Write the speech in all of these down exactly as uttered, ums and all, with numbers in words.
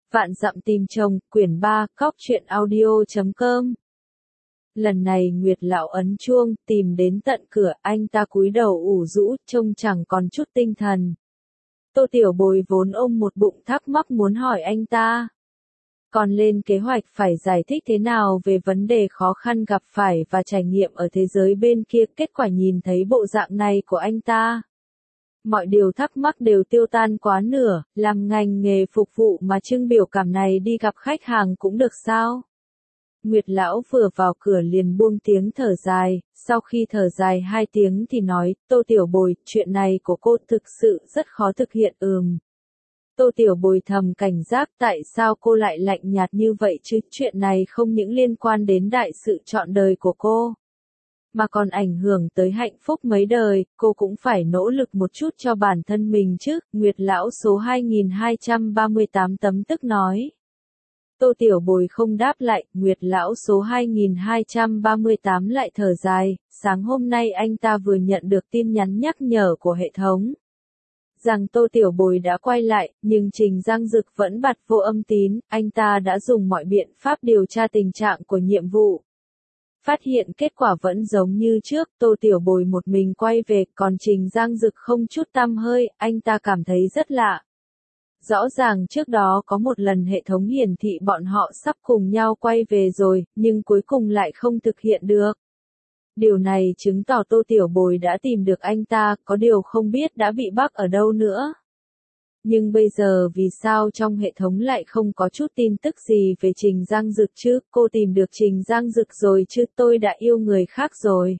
Vạn dặm tìm chồng, quyển ba, cóc truyện audio chấm com. Lần này Nguyệt lão ấn chuông, tìm đến tận cửa, anh ta cúi đầu ủ rũ, trông chẳng còn chút tinh thần. Tô Tiểu Bồi vốn ôm một bụng thắc mắc muốn hỏi anh ta. Còn lên kế hoạch phải giải thích thế nào về vấn đề khó khăn gặp phải và trải nghiệm ở thế giới bên kia, kết quả nhìn thấy bộ dạng này của anh ta. Mọi điều thắc mắc đều tiêu tan quá nửa, làm ngành nghề phục vụ mà trưng biểu cảm này đi gặp khách hàng cũng được sao? Nguyệt lão vừa vào cửa liền buông tiếng thở dài, sau khi thở dài hai tiếng thì nói, Tô Tiểu Bồi, chuyện này của cô thực sự rất khó thực hiện ừm. Tô Tiểu Bồi thầm cảnh giác tại sao cô lại lạnh nhạt như vậy chứ, chuyện này không những liên quan đến đại sự trọn đời của cô, mà còn ảnh hưởng tới hạnh phúc mấy đời, cô cũng phải nỗ lực một chút cho bản thân mình chứ, Nguyệt lão số hai nghìn hai trăm ba mươi tám tấm tức nói. Tô Tiểu Bồi không đáp lại, Nguyệt lão số hai nghìn hai trăm ba mươi tám lại thở dài, sáng hôm nay anh ta vừa nhận được tin nhắn nhắc nhở của hệ thống rằng Tô Tiểu Bồi đã quay lại, nhưng Trình Giang Dực vẫn bật vô âm tín, anh ta đã dùng mọi biện pháp điều tra tình trạng của nhiệm vụ. Phát hiện kết quả vẫn giống như trước, Tô Tiểu Bồi một mình quay về, còn Trình Giang Dực không chút tăm hơi, anh ta cảm thấy rất lạ. Rõ ràng trước đó có một lần hệ thống hiển thị bọn họ sắp cùng nhau quay về rồi, nhưng cuối cùng lại không thực hiện được. Điều này chứng tỏ Tô Tiểu Bồi đã tìm được anh ta, có điều không biết đã bị bắt ở đâu nữa. Nhưng bây giờ vì sao trong hệ thống lại không có chút tin tức gì về Trình Giang Dực chứ, cô tìm được Trình Giang Dực rồi chứ, tôi đã yêu người khác rồi.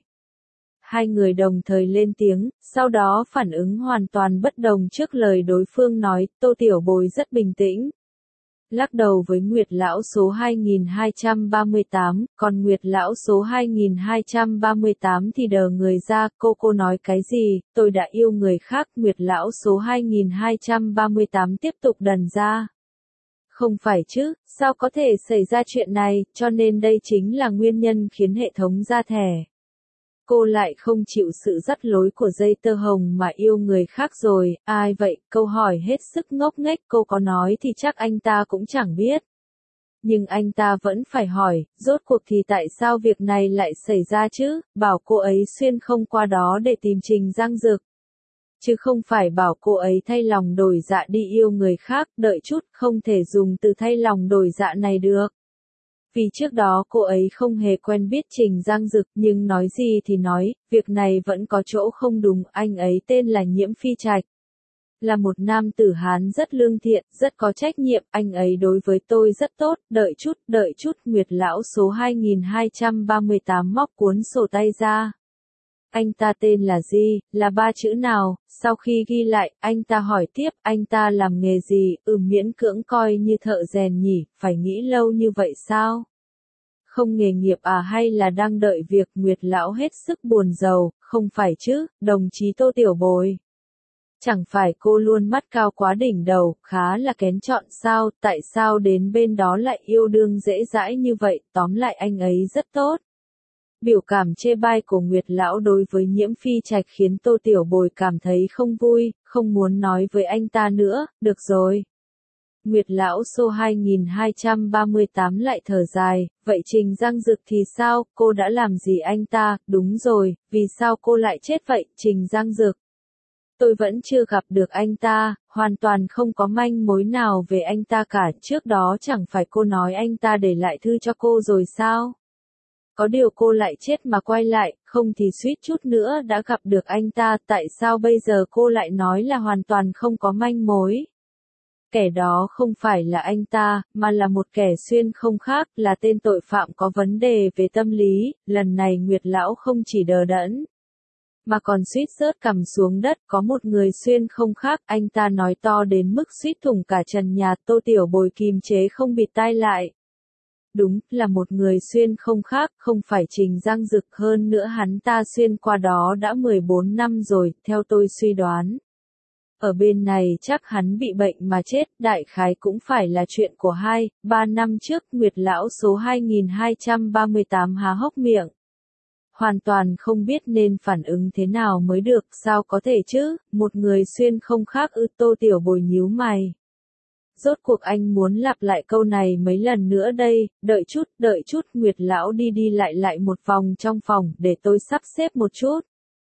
Hai người đồng thời lên tiếng, sau đó phản ứng hoàn toàn bất đồng trước lời đối phương nói, Tô Tiểu Bồi rất bình tĩnh. Lắc đầu với Nguyệt lão số hai nghìn hai trăm ba mươi tám, còn Nguyệt lão số hai nghìn hai trăm ba mươi tám thì đờ người ra, cô cô nói cái gì, tôi đã yêu người khác, Nguyệt lão số hai nghìn hai trăm ba mươi tám tiếp tục đần ra. Không phải chứ, sao có thể xảy ra chuyện này, cho nên đây chính là nguyên nhân khiến hệ thống ra thẻ. Cô lại không chịu sự dắt lối của dây tơ hồng mà yêu người khác rồi, ai vậy, câu hỏi hết sức ngốc nghếch, cô có nói thì chắc anh ta cũng chẳng biết. Nhưng anh ta vẫn phải hỏi, rốt cuộc thì tại sao việc này lại xảy ra chứ, bảo cô ấy xuyên không qua đó để tìm Trình Giang Dực. Chứ không phải bảo cô ấy thay lòng đổi dạ đi yêu người khác, đợi chút, không thể dùng từ thay lòng đổi dạ này được. Vì trước đó cô ấy không hề quen biết Trình Giang Dực, nhưng nói gì thì nói, việc này vẫn có chỗ không đúng, anh ấy tên là Nhiễm Phi Trạch. Là một nam tử Hán rất lương thiện, rất có trách nhiệm, anh ấy đối với tôi rất tốt, đợi chút, đợi chút, Nguyệt lão số hai nghìn hai trăm ba mươi tám móc cuốn sổ tay ra. Anh ta tên là gì, là ba chữ nào, sau khi ghi lại, anh ta hỏi tiếp, anh ta làm nghề gì, ừ miễn cưỡng coi như thợ rèn nhỉ, phải nghĩ lâu như vậy sao? Không nghề nghiệp à hay là đang đợi việc, Nguyệt lão hết sức buồn rầu, không phải chứ, đồng chí Tô Tiểu Bồi. Chẳng phải cô luôn mắt cao quá đỉnh đầu, khá là kén chọn sao, tại sao đến bên đó lại yêu đương dễ dãi như vậy, tóm lại anh ấy rất tốt. Biểu cảm chê bai của Nguyệt lão đối với Nhiễm Phi Trạch khiến Tô Tiểu Bồi cảm thấy không vui, không muốn nói với anh ta nữa, được rồi. Nguyệt lão số hai nghìn hai trăm ba mươi tám lại thở dài, vậy Trình Giang Dực thì sao, cô đã làm gì anh ta, đúng rồi, vì sao cô lại chết vậy, Trình Giang Dực. Tôi vẫn chưa gặp được anh ta, hoàn toàn không có manh mối nào về anh ta cả, trước đó chẳng phải cô nói anh ta để lại thư cho cô rồi sao? Có điều cô lại chết mà quay lại, không thì suýt chút nữa đã gặp được anh ta, tại sao bây giờ cô lại nói là hoàn toàn không có manh mối? Kẻ đó không phải là anh ta, mà là một kẻ xuyên không khác, là tên tội phạm có vấn đề về tâm lý, lần này Nguyệt lão không chỉ đờ đẫn, mà còn suýt rớt cằm xuống đất, có một người xuyên không khác, anh ta nói to đến mức suýt thủng cả trần nhà, Tô Tiểu Bồi kìm chế không bịt tai lại. Đúng, là một người xuyên không khác, không phải Trình Giang Dực, hơn nữa hắn ta xuyên qua đó đã mười bốn năm rồi, theo tôi suy đoán. Ở bên này chắc hắn bị bệnh mà chết, đại khái cũng phải là chuyện của hai, ba năm trước, Nguyệt lão số hai nghìn hai trăm ba mươi tám há hốc miệng. Hoàn toàn không biết nên phản ứng thế nào mới được, sao có thể chứ, một người xuyên không khác ư, Tô Tiểu Bồi nhíu mày. rốt cuộc anh muốn lặp lại câu này mấy lần nữa đây, đợi chút, đợi chút, Nguyệt lão đi đi lại lại một vòng trong phòng, để tôi sắp xếp một chút.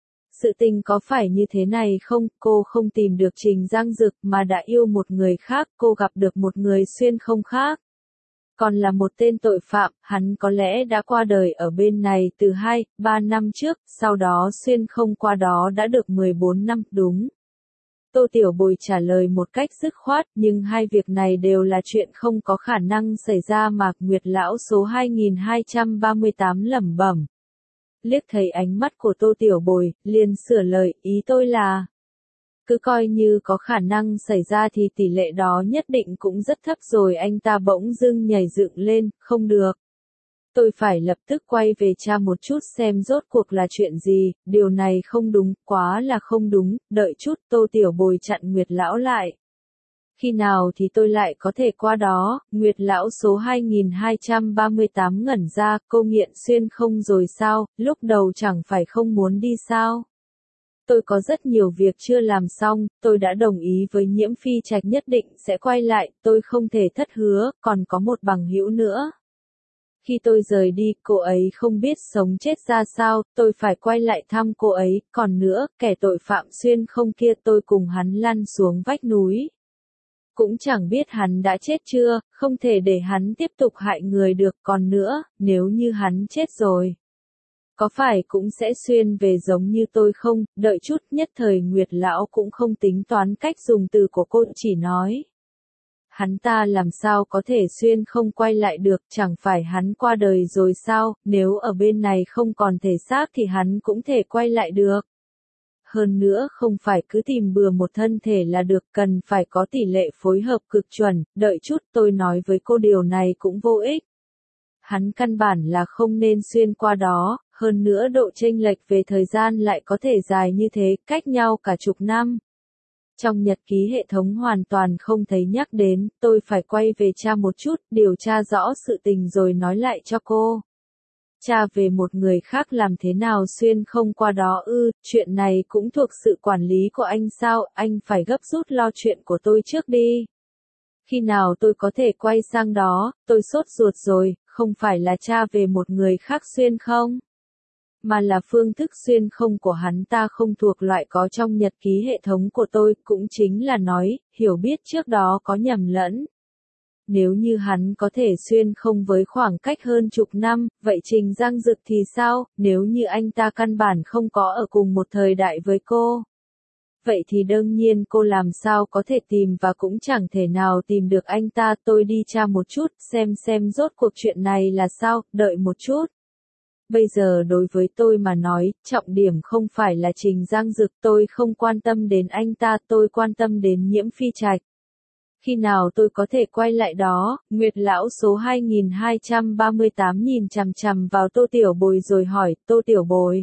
Sự tình có phải như thế này không, cô không tìm được Trình Giang Dực mà đã yêu một người khác, cô gặp được một người xuyên không khác. Còn là một tên tội phạm, hắn có lẽ đã qua đời ở bên này từ hai, ba năm trước, sau đó xuyên không qua đó đã được mười bốn năm, đúng. Tô Tiểu Bồi trả lời một cách dứt khoát, nhưng hai việc này đều là chuyện không có khả năng xảy ra mà. Nguyệt lão số hai nghìn hai trăm ba mươi tám lẩm bẩm. Liếc thấy ánh mắt của Tô Tiểu Bồi, liền sửa lời, ý tôi là, cứ coi như có khả năng xảy ra thì tỷ lệ đó nhất định cũng rất thấp rồi. Anh ta bỗng dưng nhảy dựng lên, không được. Tôi phải lập tức quay về tra một chút xem rốt cuộc là chuyện gì, điều này không đúng, quá là không đúng, đợi chút. Tô Tiểu Bồi chặn Nguyệt lão lại. Khi nào thì tôi lại có thể qua đó? Nguyệt lão số hai nghìn hai trăm ba mươi tám ngẩn ra, cô nghiện xuyên không rồi sao, lúc đầu chẳng phải không muốn đi sao? Tôi có rất nhiều việc chưa làm xong, tôi đã đồng ý với Nhiễm Phi Trạch nhất định sẽ quay lại, tôi không thể thất hứa, còn có một bằng hữu nữa. Khi tôi rời đi, cô ấy không biết sống chết ra sao, tôi phải quay lại thăm cô ấy, còn nữa, kẻ tội phạm xuyên không kia tôi cùng hắn lăn xuống vách núi. Cũng chẳng biết hắn đã chết chưa, không thể để hắn tiếp tục hại người được, còn nữa, nếu như hắn chết rồi. Có phải cũng sẽ xuyên về giống như tôi không, đợi chút. Nhất thời Nguyệt lão cũng không tính toán cách dùng từ của cô, chỉ nói. Hắn ta làm sao có thể xuyên không quay lại được, chẳng phải hắn qua đời rồi sao, nếu ở bên này không còn thể xác thì hắn cũng thể quay lại được. Hơn nữa không phải cứ tìm bừa một thân thể là được, cần phải có tỷ lệ phối hợp cực chuẩn, đợi chút tôi nói với cô điều này cũng vô ích. Hắn căn bản là không nên xuyên qua đó, hơn nữa độ chênh lệch về thời gian lại có thể dài như thế, cách nhau cả chục năm. Trong nhật ký hệ thống hoàn toàn không thấy nhắc đến, tôi phải quay về tra một chút, điều tra rõ sự tình rồi nói lại cho cô. Tra về một người khác làm thế nào xuyên không qua đó ư, chuyện này cũng thuộc sự quản lý của anh sao, anh phải gấp rút lo chuyện của tôi trước đi. Khi nào tôi có thể quay sang đó, tôi sốt ruột rồi, không phải là tra về một người khác xuyên không? Mà là phương thức xuyên không của hắn ta không thuộc loại có trong nhật ký hệ thống của tôi, cũng chính là nói, hiểu biết trước đó có nhầm lẫn. Nếu như hắn có thể xuyên không với khoảng cách hơn chục năm, vậy Trình Giang Dực thì sao, nếu như anh ta căn bản không có ở cùng một thời đại với cô? Vậy thì đương nhiên cô làm sao có thể tìm và cũng chẳng thể nào tìm được anh ta. Tôi đi tra một chút, xem xem rốt cuộc chuyện này là sao, đợi một chút. Bây giờ đối với tôi mà nói, trọng điểm không phải là Trình Giang Dực, tôi không quan tâm đến anh ta, tôi quan tâm đến Nhiễm Phi Trạch. Khi nào tôi có thể quay lại đó? Nguyệt lão số hai nghìn hai trăm ba mươi tám nhìn chằm chằm vào Tô Tiểu Bồi rồi hỏi, Tô Tiểu Bồi.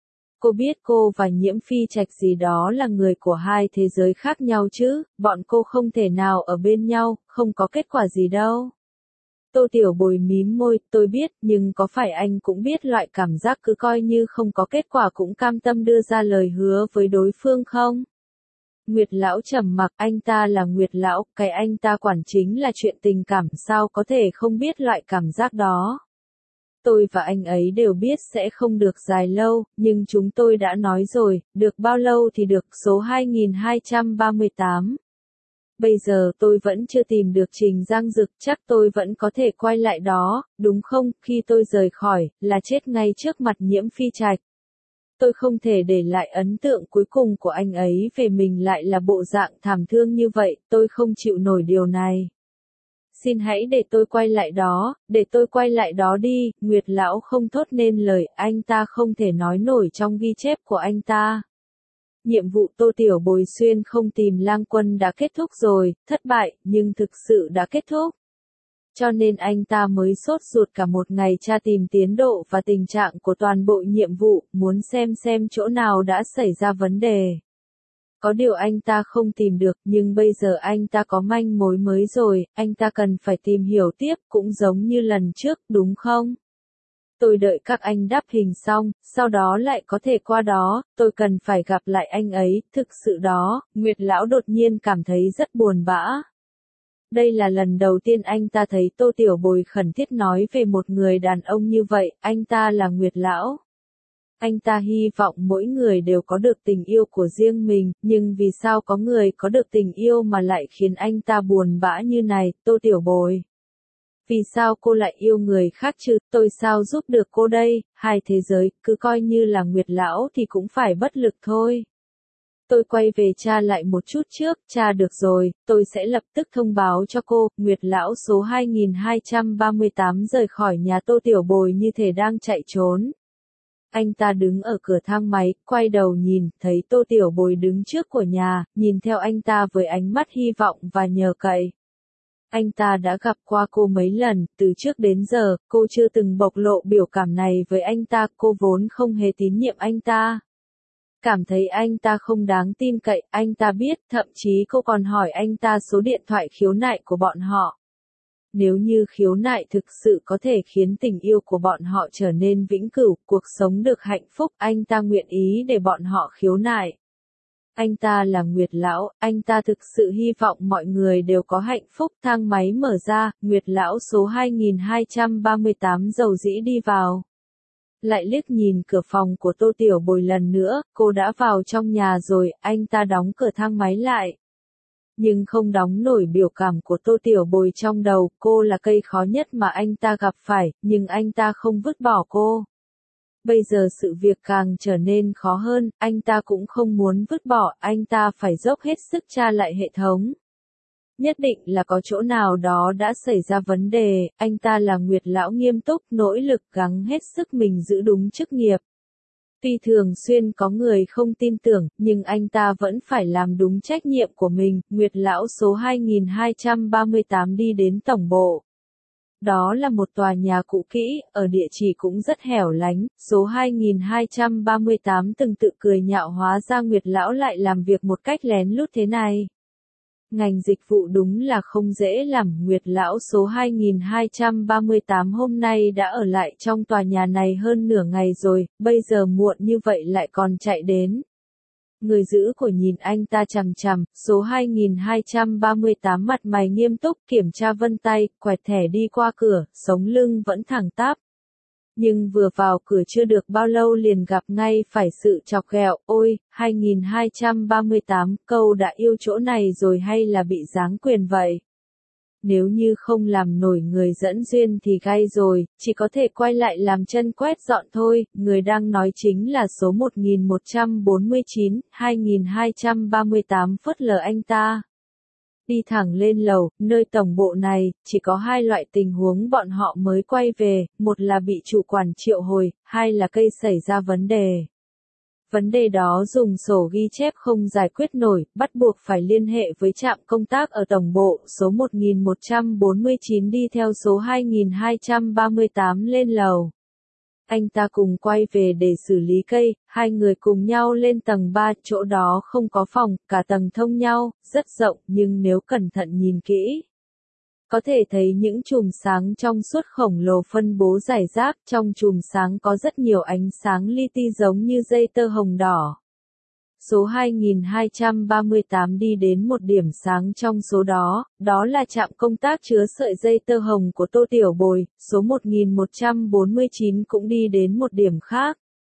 Cô biết cô và Nhiễm Phi Trạch gì đó là người của hai thế giới khác nhau chứ, bọn cô không thể nào ở bên nhau, không có kết quả gì đâu. Tô Tiểu Bồi mím môi, tôi biết, nhưng có phải anh cũng biết loại cảm giác cứ coi như không có kết quả cũng cam tâm đưa ra lời hứa với đối phương không? Nguyệt lão trầm mặc, anh ta là Nguyệt lão, cái anh ta quản chính là chuyện tình cảm, sao có thể không biết loại cảm giác đó. Tôi và anh ấy đều biết sẽ không được dài lâu, nhưng chúng tôi đã nói rồi, được bao lâu thì được. Số hai nghìn hai trăm ba mươi tám. Bây giờ tôi vẫn chưa tìm được Trình Giang Dực, chắc tôi vẫn có thể quay lại đó, đúng không? Khi tôi rời khỏi, là chết ngay trước mặt Nhiễm Phi Trạch. Tôi không thể để lại ấn tượng cuối cùng của anh ấy về mình lại là bộ dạng thảm thương như vậy, tôi không chịu nổi điều này. Xin hãy để tôi quay lại đó, để tôi quay lại đó đi. Nguyệt lão không thốt nên lời, anh ta không thể nói nổi trong ghi chép của anh ta. Nhiệm vụ Tô Tiểu Bồi xuyên không tìm Lang Quân đã kết thúc rồi, thất bại, nhưng thực sự đã kết thúc. Cho nên anh ta mới sốt ruột cả một ngày tra tìm tiến độ và tình trạng của toàn bộ nhiệm vụ, muốn xem xem chỗ nào đã xảy ra vấn đề. Có điều anh ta không tìm được, nhưng bây giờ anh ta có manh mối mới rồi, anh ta cần phải tìm hiểu tiếp, cũng giống như lần trước, đúng không? Tôi đợi các anh đắp hình xong, sau đó lại có thể qua đó, tôi cần phải gặp lại anh ấy, thực sự đó. Nguyệt lão đột nhiên cảm thấy rất buồn bã. Đây là lần đầu tiên anh ta thấy Tô Tiểu Bồi khẩn thiết nói về một người đàn ông như vậy, anh ta là Nguyệt Lão. Anh ta hy vọng mỗi người đều có được tình yêu của riêng mình, nhưng vì sao có người có được tình yêu mà lại khiến anh ta buồn bã như này, Tô Tiểu Bồi? Vì sao cô lại yêu người khác chứ, tôi sao giúp được cô đây, hai thế giới, cứ coi như là Nguyệt Lão thì cũng phải bất lực thôi. Tôi quay về tra lại một chút trước, tra được rồi, tôi sẽ lập tức thông báo cho cô, Nguyệt Lão số hai nghìn hai trăm ba mươi tám rời khỏi nhà Tô Tiểu Bồi như thể đang chạy trốn. Anh ta đứng ở cửa thang máy, quay đầu nhìn, thấy Tô Tiểu Bồi đứng trước của nhà, nhìn theo anh ta với ánh mắt hy vọng và nhờ cậy. Anh ta đã gặp qua cô mấy lần, từ trước đến giờ, cô chưa từng bộc lộ biểu cảm này với anh ta, cô vốn không hề tín nhiệm anh ta. Cảm thấy anh ta không đáng tin cậy, anh ta biết, thậm chí cô còn hỏi anh ta số điện thoại khiếu nại của bọn họ. Nếu như khiếu nại thực sự có thể khiến tình yêu của bọn họ trở nên vĩnh cửu, cuộc sống được hạnh phúc, anh ta nguyện ý để bọn họ khiếu nại. Anh ta là Nguyệt Lão, anh ta thực sự hy vọng mọi người đều có hạnh phúc. Thang máy mở ra, Nguyệt Lão số hai nghìn hai trăm ba mươi tám dầu dĩ đi vào. Lại liếc nhìn cửa phòng của Tô Tiểu Bồi lần nữa, cô đã vào trong nhà rồi, anh ta đóng cửa thang máy lại. Nhưng không đóng nổi biểu cảm của Tô Tiểu Bồi trong đầu, cô là cây khó nhất mà anh ta gặp phải, nhưng anh ta không vứt bỏ cô. Bây giờ sự việc càng trở nên khó hơn, anh ta cũng không muốn vứt bỏ, anh ta phải dốc hết sức tra lại hệ thống. Nhất định là có chỗ nào đó đã xảy ra vấn đề, anh ta là Nguyệt Lão nghiêm túc, nỗ lực gắng hết sức mình giữ đúng chức nghiệp. Tuy thường xuyên có người không tin tưởng, nhưng anh ta vẫn phải làm đúng trách nhiệm của mình. Nguyệt Lão số hai nghìn hai trăm ba mươi tám đi đến tổng bộ. Đó là một tòa nhà cũ kỹ, ở địa chỉ cũng rất hẻo lánh, số hai nghìn hai trăm ba mươi tám từng tự cười nhạo hóa ra Nguyệt Lão lại làm việc một cách lén lút thế này. Ngành dịch vụ đúng là không dễ làm, Nguyệt Lão số hai nghìn hai trăm ba mươi tám hôm nay đã ở lại trong tòa nhà này hơn nửa ngày rồi, bây giờ muộn như vậy lại còn chạy đến. Người giữ của nhìn anh ta chằm chằm, số hai nghìn hai trăm ba mươi tám mặt mày nghiêm túc kiểm tra vân tay, quẹt thẻ đi qua cửa, sống lưng vẫn thẳng tắp. Nhưng vừa vào cửa chưa được bao lâu liền gặp ngay phải sự chọc ghẹo, ôi, hai nghìn hai trăm ba mươi tám, câu đã yêu chỗ này rồi hay là bị giáng quyền vậy? Nếu như không làm nổi người dẫn duyên thì gay rồi, chỉ có thể quay lại làm chân quét dọn thôi, người đang nói chính là số một nghìn một trăm bốn mươi chín, hai nghìn hai trăm ba mươi tám phớt lờ anh ta. Đi thẳng lên lầu, nơi tổng bộ này, chỉ có hai loại tình huống bọn họ mới quay về, một là bị chủ quản triệu hồi, hai là cây xảy ra vấn đề. Vấn đề đó dùng sổ ghi chép không giải quyết nổi, bắt buộc phải liên hệ với trạm công tác ở tổng bộ, số một nghìn một trăm bốn mươi chín đi theo số hai nghìn hai trăm ba mươi tám lên lầu. Anh ta cùng quay về để xử lý cây, hai người cùng nhau lên tầng ba, chỗ đó không có phòng, cả tầng thông nhau, rất rộng, nhưng nếu cẩn thận nhìn kỹ, có thể thấy những chùm sáng trong suốt khổng lồ phân bố rải rác, trong chùm sáng có rất nhiều ánh sáng li ti giống như dây tơ hồng đỏ. Số hai nghìn hai trăm ba mươi tám đi đến một điểm sáng trong số đó, đó là trạm công tác chứa sợi dây tơ hồng của Tô Tiểu Bồi, số một nghìn một trăm bốn mươi chín cũng đi đến một điểm khác.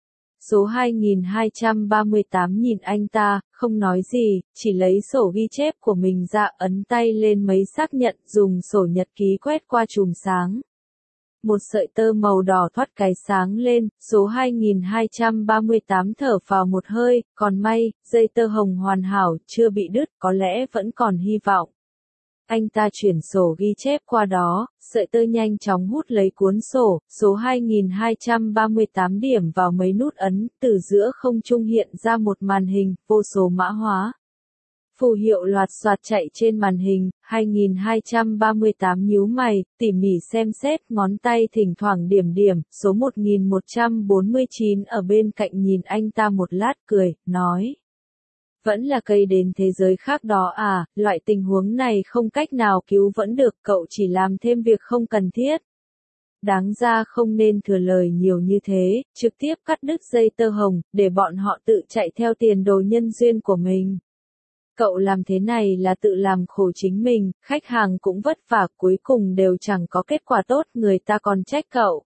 Số hai nghìn hai trăm ba mươi tám nhìn anh ta, không nói gì, chỉ lấy sổ ghi chép của mình ra ấn tay lên mấy xác nhận, dùng sổ nhật ký quét qua chùm sáng. Một sợi tơ màu đỏ thoát cái sáng lên, số hai nghìn hai trăm ba mươi tám thở phào một hơi, còn may, dây tơ hồng hoàn hảo, chưa bị đứt, có lẽ vẫn còn hy vọng. Anh ta chuyển sổ ghi chép qua đó, sợi tơ nhanh chóng hút lấy cuốn sổ, số hai nghìn hai trăm ba mươi tám điểm vào mấy nút ấn, từ giữa không trung hiện ra một màn hình, vô số mã hóa. Phù hiệu loạt soạt chạy trên màn hình, hai nghìn hai trăm ba mươi tám nhíu mày, tỉ mỉ xem xét, ngón tay thỉnh thoảng điểm điểm, số một nghìn một trăm bốn mươi chín ở bên cạnh nhìn anh ta một lát cười, nói. Vẫn là cây đến thế giới khác đó à, loại tình huống này không cách nào cứu vẫn được, cậu chỉ làm thêm việc không cần thiết. Đáng ra không nên thừa lời nhiều như thế, trực tiếp cắt đứt dây tơ hồng, để bọn họ tự chạy theo tiền đồ nhân duyên của mình. Cậu làm thế này là tự làm khổ chính mình, khách hàng cũng vất vả, cuối cùng đều chẳng có kết quả tốt, người ta còn trách cậu.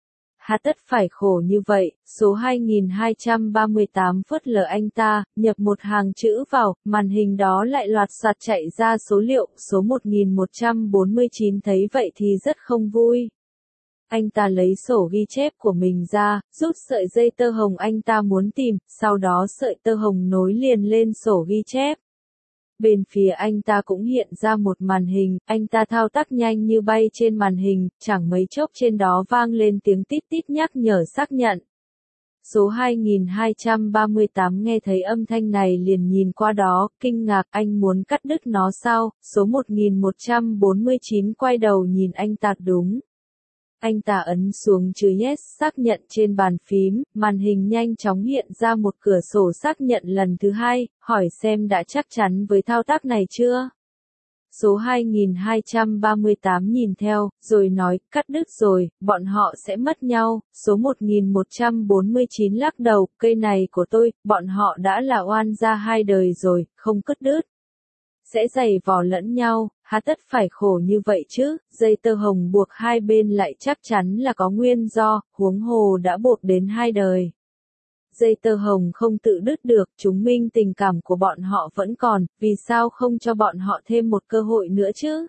Hà tất phải khổ như vậy. Số hai nghìn hai trăm ba mươi tám phớt lờ anh ta, nhập một hàng chữ vào, màn hình đó lại loạt soạt chạy ra số liệu. Số một nghìn một trăm bốn mươi chín thấy vậy thì rất không vui. Anh ta lấy sổ ghi chép của mình ra, rút sợi dây tơ hồng anh ta muốn tìm, sau đó sợi tơ hồng nối liền lên sổ ghi chép. Bên phía anh ta cũng hiện ra một màn hình, anh ta thao tác nhanh như bay trên màn hình, chẳng mấy chốc trên đó vang lên tiếng tít tít nhắc nhở xác nhận. Số hai nghìn hai trăm ba mươi tám nghe thấy âm thanh này liền nhìn qua đó, kinh ngạc, anh muốn cắt đứt nó sao? Số một nghìn một trăm bốn mươi chín quay đầu nhìn anh ta, đúng. Anh ta ấn xuống chữ yes xác nhận trên bàn phím, màn hình nhanh chóng hiện ra một cửa sổ xác nhận lần thứ hai, hỏi xem đã chắc chắn với thao tác này chưa? Số hai nghìn hai trăm ba mươi tám nhìn theo, rồi nói, cắt đứt rồi, bọn họ sẽ mất nhau. Số một nghìn một trăm bốn mươi chín lắc đầu, cây này của tôi, bọn họ đã là oan gia hai đời rồi, không cắt đứt. Sẽ giày vò lẫn nhau, hà tất phải khổ như vậy chứ, dây tơ hồng buộc hai bên lại chắc chắn là có nguyên do, huống hồ đã buộc đến hai đời. Dây tơ hồng không tự đứt được, chứng minh tình cảm của bọn họ vẫn còn, vì sao không cho bọn họ thêm một cơ hội nữa chứ?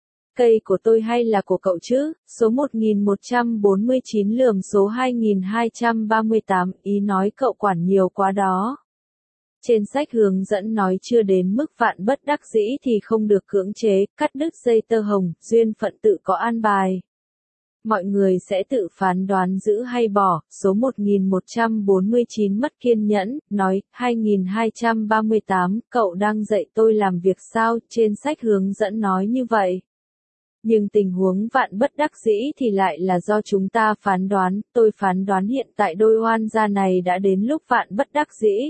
Cây của tôi hay là của cậu chứ? Số một nghìn một trăm bốn mươi chín lườm số hai nghìn hai trăm ba mươi tám, ý nói cậu quản nhiều quá đó. Trên sách hướng dẫn nói chưa đến mức vạn bất đắc dĩ thì không được cưỡng chế, cắt đứt dây tơ hồng, duyên phận tự có an bài. Mọi người sẽ tự phán đoán giữ hay bỏ. Số một nghìn một trăm bốn mươi chín mất kiên nhẫn, nói, hai nghìn hai trăm ba mươi tám, cậu đang dạy tôi làm việc sao? Trên sách hướng dẫn nói như vậy. Nhưng tình huống vạn bất đắc dĩ thì lại là do chúng ta phán đoán, tôi phán đoán hiện tại đôi oan gia này đã đến lúc vạn bất đắc dĩ.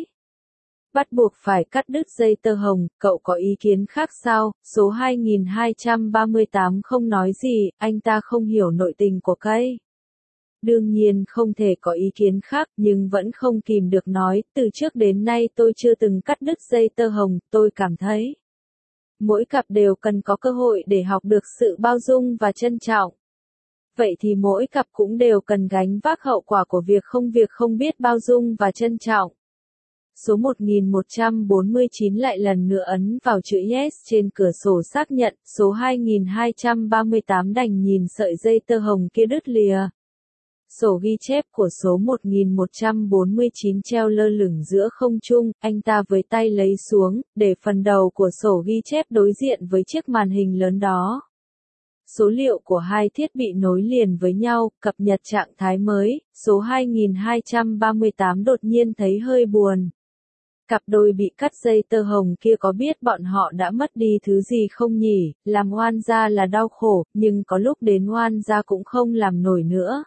Bắt buộc phải cắt đứt dây tơ hồng, cậu có ý kiến khác sao? Số hai nghìn hai trăm ba mươi tám không nói gì, anh ta không hiểu nội tình của cây. Đương nhiên không thể có ý kiến khác, nhưng vẫn không kìm được nói, từ trước đến nay tôi chưa từng cắt đứt dây tơ hồng, tôi cảm thấy. Mỗi cặp đều cần có cơ hội để học được sự bao dung và trân trọng. Vậy thì mỗi cặp cũng đều cần gánh vác hậu quả của việc không việc không biết bao dung và trân trọng. Số một nghìn một trăm bốn mươi chín lại lần nữa ấn vào chữ yes trên cửa sổ xác nhận, số hai nghìn hai trăm ba mươi tám đành nhìn sợi dây tơ hồng kia đứt lìa. Sổ ghi chép của số một nghìn một trăm bốn mươi chín treo lơ lửng giữa không trung, anh ta với tay lấy xuống, để phần đầu của sổ ghi chép đối diện với chiếc màn hình lớn đó. Số liệu của hai thiết bị nối liền với nhau, cập nhật trạng thái mới, số hai nghìn hai trăm ba mươi tám đột nhiên thấy hơi buồn. Cặp đôi bị cắt dây tơ hồng kia có biết bọn họ đã mất đi thứ gì không nhỉ? Làm oan gia là đau khổ, nhưng có lúc đến oan gia cũng không làm nổi nữa.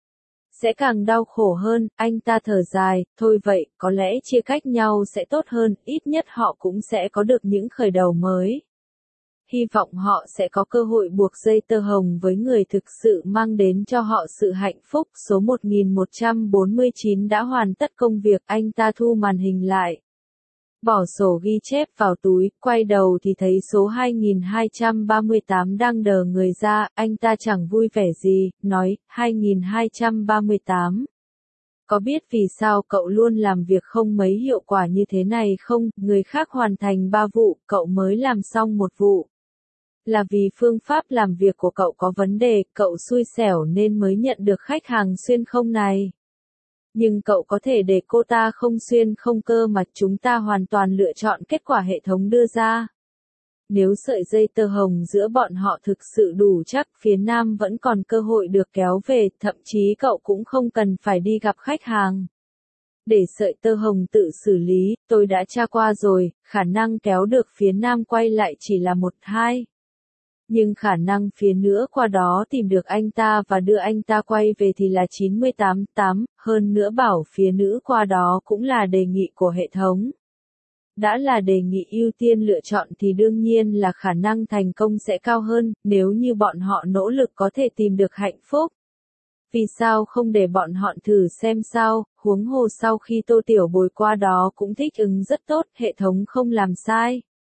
Sẽ càng đau khổ hơn, anh ta thở dài, thôi vậy, có lẽ chia cách nhau sẽ tốt hơn, ít nhất họ cũng sẽ có được những khởi đầu mới. Hy vọng họ sẽ có cơ hội buộc dây tơ hồng với người thực sự mang đến cho họ sự hạnh phúc. Số một nghìn một trăm bốn mươi chín đã hoàn tất công việc, anh ta thu màn hình lại. Bỏ sổ ghi chép vào túi, quay đầu thì thấy số hai nghìn hai trăm ba mươi tám đang đờ người ra, anh ta chẳng vui vẻ gì, nói, hai nghìn hai trăm ba mươi tám. Có biết vì sao cậu luôn làm việc không mấy hiệu quả như thế này không? Người khác hoàn thành ba vụ, cậu mới làm xong một vụ. Là vì phương pháp làm việc của cậu có vấn đề, cậu xui xẻo nên mới nhận được khách hàng xuyên không này. Nhưng cậu có thể để cô ta không xuyên không cơ mà chúng ta hoàn toàn lựa chọn kết quả hệ thống đưa ra. Nếu sợi dây tơ hồng giữa bọn họ thực sự đủ chắc, phía nam vẫn còn cơ hội được kéo về, thậm chí cậu cũng không cần phải đi gặp khách hàng. Để sợi tơ hồng tự xử lý, tôi đã tra qua rồi, khả năng kéo được phía nam quay lại chỉ là một hai. Nhưng khả năng phía nữa qua đó tìm được anh ta và đưa anh ta quay về thì là chín mươi tám tám, hơn nữa bảo phía nữ qua đó cũng là đề nghị của hệ thống. Đã là đề nghị ưu tiên lựa chọn thì đương nhiên là khả năng thành công sẽ cao hơn, nếu như bọn họ nỗ lực có thể tìm được hạnh phúc. Vì sao không để bọn họ thử xem sao, huống hồ sau khi Tô Tiểu Bồi qua đó cũng thích ứng rất tốt, hệ thống không làm sai.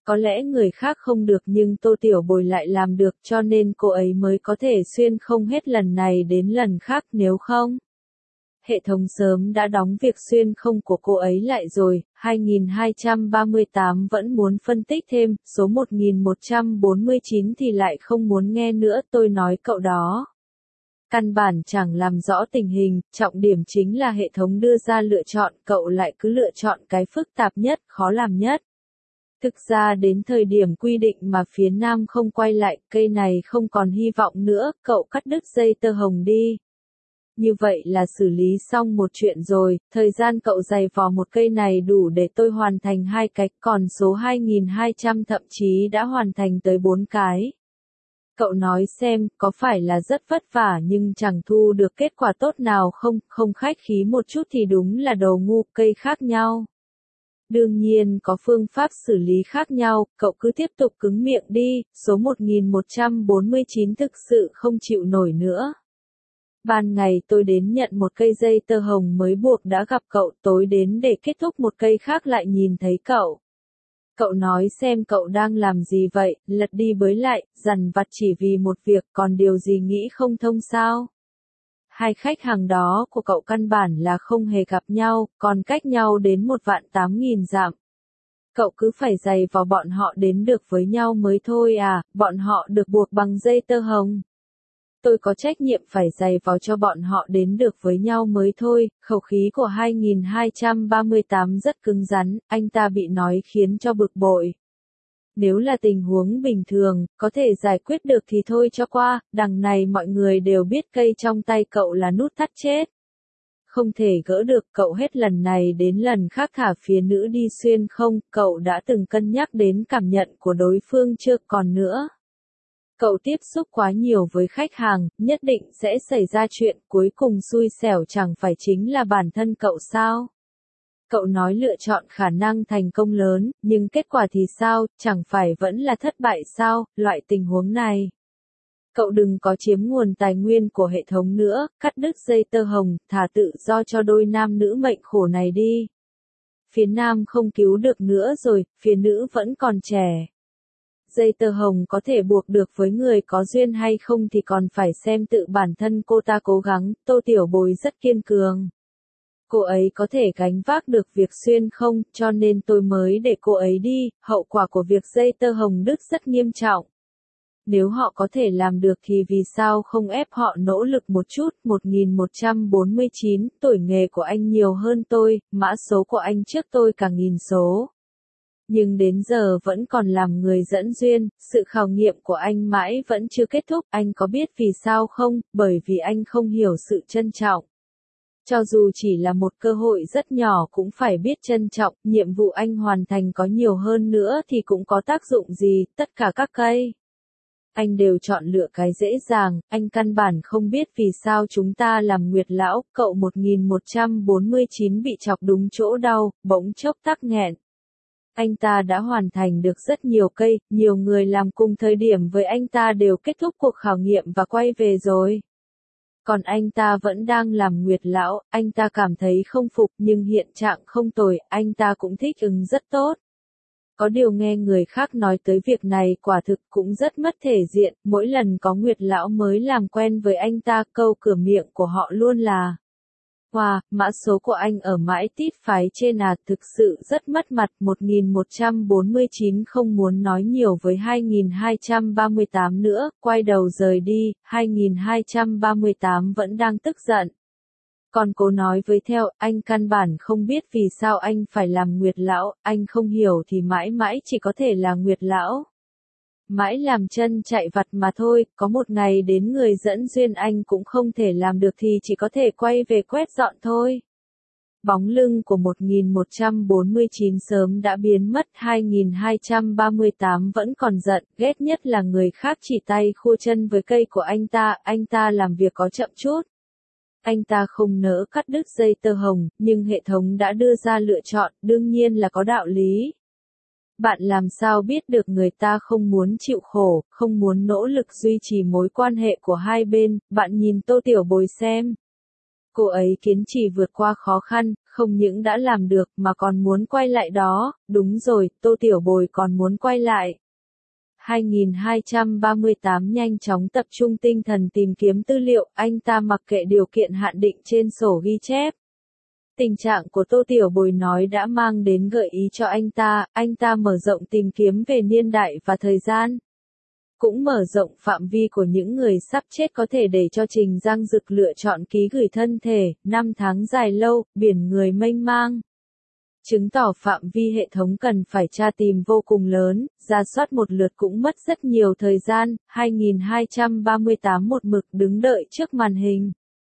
Có lẽ người khác không được nhưng Tô Tiểu Bồi lại làm được cho nên cô ấy mới có thể xuyên không hết lần này đến lần khác nếu không. Hệ thống sớm đã đóng việc xuyên không của cô ấy lại rồi, hai nghìn hai trăm ba mươi tám vẫn muốn phân tích thêm, số một nghìn một trăm bốn mươi chín thì lại không muốn nghe nữa, tôi nói cậu đó. Căn bản chẳng làm rõ tình hình, trọng điểm chính là hệ thống đưa ra lựa chọn, cậu lại cứ lựa chọn cái phức tạp nhất, khó làm nhất. Thực ra đến thời điểm quy định mà phía Nam không quay lại, cây này không còn hy vọng nữa, cậu cắt đứt dây tơ hồng đi. Như vậy là xử lý xong một chuyện rồi, thời gian cậu giày vò một cây này đủ để tôi hoàn thành hai cái, còn số hai nghìn hai trăm thậm chí đã hoàn thành tới bốn cái. Cậu nói xem, có phải là rất vất vả nhưng chẳng thu được kết quả tốt nào không, không khách khí một chút thì đúng là đồ ngu, cây khác nhau. Đương nhiên có phương pháp xử lý khác nhau, cậu cứ tiếp tục cứng miệng đi, số một nghìn một trăm bốn mươi chín thực sự không chịu nổi nữa. Ban ngày tôi đến nhận một cây dây tơ hồng mới buộc đã gặp cậu, tối đến để kết thúc một cây khác lại nhìn thấy cậu. Cậu nói xem cậu đang làm gì vậy, lật đi bới lại, dằn vặt chỉ vì một việc, còn điều gì nghĩ không thông sao? Hai khách hàng đó của cậu căn bản là không hề gặp nhau, còn cách nhau đến một vạn tám nghìn dặm. Cậu cứ phải giày vào bọn họ đến được với nhau mới thôi à, bọn họ được buộc bằng dây tơ hồng. Tôi có trách nhiệm phải giày vào cho bọn họ đến được với nhau mới thôi, khẩu khí của hai nghìn hai trăm ba mươi tám rất cứng rắn, anh ta bị nói khiến cho bực bội. Nếu là tình huống bình thường, có thể giải quyết được thì thôi cho qua, đằng này mọi người đều biết cây trong tay cậu là nút thắt chết. Không thể gỡ được, cậu hết lần này đến lần khác thả phía nữ đi xuyên không, cậu đã từng cân nhắc đến cảm nhận của đối phương chưa, còn nữa. Cậu tiếp xúc quá nhiều với khách hàng, nhất định sẽ xảy ra chuyện, cuối cùng xui xẻo chẳng phải chính là bản thân cậu sao? Cậu nói lựa chọn khả năng thành công lớn, nhưng kết quả thì sao, chẳng phải vẫn là thất bại sao, loại tình huống này. Cậu đừng có chiếm nguồn tài nguyên của hệ thống nữa, cắt đứt dây tơ hồng, thả tự do cho đôi nam nữ mệnh khổ này đi. Phía nam không cứu được nữa rồi, phía nữ vẫn còn trẻ. Dây tơ hồng có thể buộc được với người có duyên hay không thì còn phải xem tự bản thân cô ta cố gắng, Tô Tiểu Bồi rất kiên cường. Cô ấy có thể gánh vác được việc xuyên không, cho nên tôi mới để cô ấy đi, hậu quả của việc dây tơ hồng đứt rất nghiêm trọng. Nếu họ có thể làm được thì vì sao không ép họ nỗ lực một chút, một nghìn một trăm bốn mươi chín, tuổi nghề của anh nhiều hơn tôi, mã số của anh trước tôi cả nghìn số. Nhưng đến giờ vẫn còn làm người dẫn duyên, sự khảo nghiệm của anh mãi vẫn chưa kết thúc, anh có biết vì sao không, bởi vì anh không hiểu sự trân trọng. Cho dù chỉ là một cơ hội rất nhỏ cũng phải biết trân trọng, nhiệm vụ anh hoàn thành có nhiều hơn nữa thì cũng có tác dụng gì, tất cả các cây. Anh đều chọn lựa cái dễ dàng, anh căn bản không biết vì sao chúng ta làm Nguyệt lão, cậu một nghìn một trăm bốn mươi chín bị chọc đúng chỗ đau, bỗng chốc tắc nghẹn. Anh ta đã hoàn thành được rất nhiều cây, nhiều người làm cùng thời điểm với anh ta đều kết thúc cuộc khảo nghiệm và quay về rồi. Còn anh ta vẫn đang làm Nguyệt lão, anh ta cảm thấy không phục nhưng hiện trạng không tồi, anh ta cũng thích ứng rất tốt. Có điều nghe người khác nói tới việc này quả thực cũng rất mất thể diện, mỗi lần có Nguyệt lão mới làm quen với anh ta, câu cửa miệng của họ luôn là: "Wow, mã số của anh ở mãi tít phái trên à, thực sự rất mất mặt." Một nghìn một trăm bốn mươi chín không muốn nói nhiều với hai nghìn hai trăm ba mươi tám nữa, quay đầu rời đi, hai nghìn hai trăm ba mươi tám vẫn đang tức giận. Còn cố nói với theo, anh căn bản không biết vì sao anh phải làm Nguyệt lão, anh không hiểu thì mãi mãi chỉ có thể là Nguyệt lão. Mãi làm chân chạy vặt mà thôi, có một ngày đến người dẫn duyên anh cũng không thể làm được thì chỉ có thể quay về quét dọn thôi. Bóng lưng của một nghìn một trăm bốn mươi chín sớm đã biến mất, hai nghìn hai trăm ba mươi tám vẫn còn giận, ghét nhất là người khác chỉ tay khua chân với cây của anh ta, anh ta làm việc có chậm chút. Anh ta không nỡ cắt đứt dây tơ hồng, nhưng hệ thống đã đưa ra lựa chọn, đương nhiên là có đạo lý. Bạn làm sao biết được người ta không muốn chịu khổ, không muốn nỗ lực duy trì mối quan hệ của hai bên, bạn nhìn Tô Tiểu Bồi xem. Cô ấy kiên trì vượt qua khó khăn, không những đã làm được mà còn muốn quay lại đó, đúng rồi, Tô Tiểu Bồi còn muốn quay lại. hai nghìn hai trăm ba mươi tám nhanh chóng tập trung tinh thần tìm kiếm tư liệu, anh ta mặc kệ điều kiện hạn định trên sổ ghi chép. Tình trạng của Tô Tiểu Bồi nói đã mang đến gợi ý cho anh ta, anh ta mở rộng tìm kiếm về niên đại và thời gian. Cũng mở rộng phạm vi của những người sắp chết có thể để cho Trình Giang Dực lựa chọn ký gửi thân thể, năm tháng dài lâu, biển người mênh mang. Chứng tỏ phạm vi hệ thống cần phải tra tìm vô cùng lớn, ra soát một lượt cũng mất rất nhiều thời gian, hai nghìn hai trăm ba mươi tám một mực đứng đợi trước màn hình.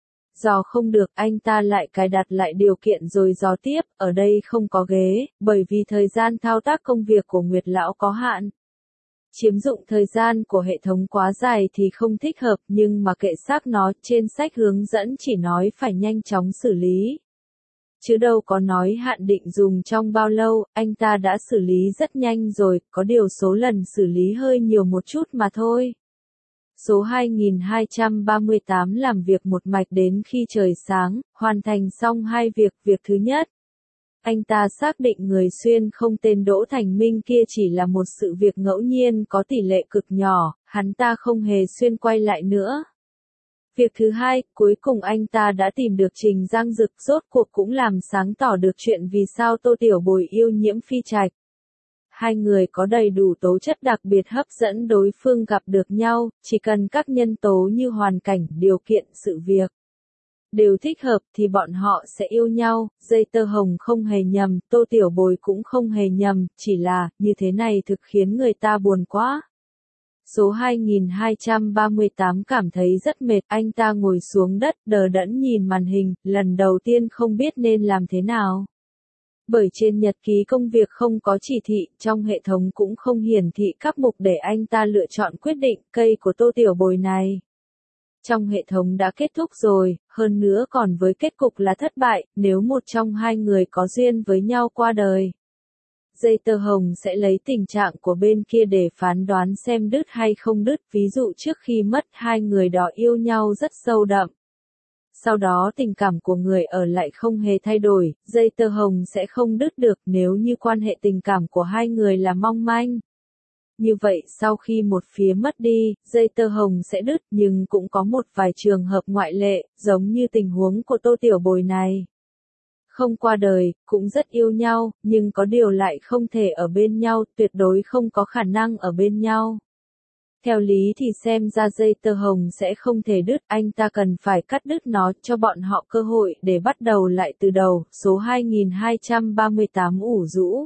Dò không được, anh ta lại cài đặt lại điều kiện rồi dò tiếp, ở đây không có ghế, bởi vì thời gian thao tác công việc của Nguyệt Lão có hạn. Chiếm dụng thời gian của hệ thống quá dài thì không thích hợp, nhưng mà kệ xác nó, trên sách hướng dẫn chỉ nói phải nhanh chóng xử lý. Chứ đâu có nói hạn định dùng trong bao lâu, anh ta đã xử lý rất nhanh rồi, có điều số lần xử lý hơi nhiều một chút mà thôi. Số hai nghìn hai trăm ba mươi tám làm việc một mạch đến khi trời sáng, hoàn thành xong hai việc. Việc thứ nhất, anh ta xác định người xuyên không tên Đỗ Thành Minh kia chỉ là một sự việc ngẫu nhiên có tỷ lệ cực nhỏ, hắn ta không hề xuyên quay lại nữa. Việc thứ hai, cuối cùng anh ta đã tìm được Trình Giang Dực, rốt cuộc cũng làm sáng tỏ được chuyện vì sao Tô Tiểu Bồi yêu Nhiễm Phi Trạch. Hai người có đầy đủ tố chất đặc biệt hấp dẫn đối phương gặp được nhau, chỉ cần các nhân tố như hoàn cảnh, điều kiện, sự việc đều thích hợp thì bọn họ sẽ yêu nhau. Dây tơ hồng không hề nhầm, Tô Tiểu Bồi cũng không hề nhầm, chỉ là, như thế này thực khiến người ta buồn quá. Số hai nghìn hai trăm ba mươi tám cảm thấy rất mệt, anh ta ngồi xuống đất, đờ đẫn nhìn màn hình, lần đầu tiên không biết nên làm thế nào. Bởi trên nhật ký công việc không có chỉ thị, trong hệ thống cũng không hiển thị các mục để anh ta lựa chọn quyết định, cây của Tô Tiểu Bồi này. Trong hệ thống đã kết thúc rồi, hơn nữa còn với kết cục là thất bại, nếu một trong hai người có duyên với nhau qua đời. Dây tơ hồng sẽ lấy tình trạng của bên kia để phán đoán xem đứt hay không đứt, ví dụ trước khi mất hai người đó yêu nhau rất sâu đậm. Sau đó tình cảm của người ở lại không hề thay đổi, dây tơ hồng sẽ không đứt được nếu như quan hệ tình cảm của hai người là mong manh. Như vậy sau khi một phía mất đi, dây tơ hồng sẽ đứt, nhưng cũng có một vài trường hợp ngoại lệ, giống như tình huống của Tô Tiểu Bồi này. Không qua đời, cũng rất yêu nhau, nhưng có điều lại không thể ở bên nhau, tuyệt đối không có khả năng ở bên nhau. Theo lý thì xem ra dây tơ hồng sẽ không thể đứt, anh ta cần phải cắt đứt nó, cho bọn họ cơ hội để bắt đầu lại từ đầu. Số hai nghìn hai trăm ba mươi tám ủ rũ.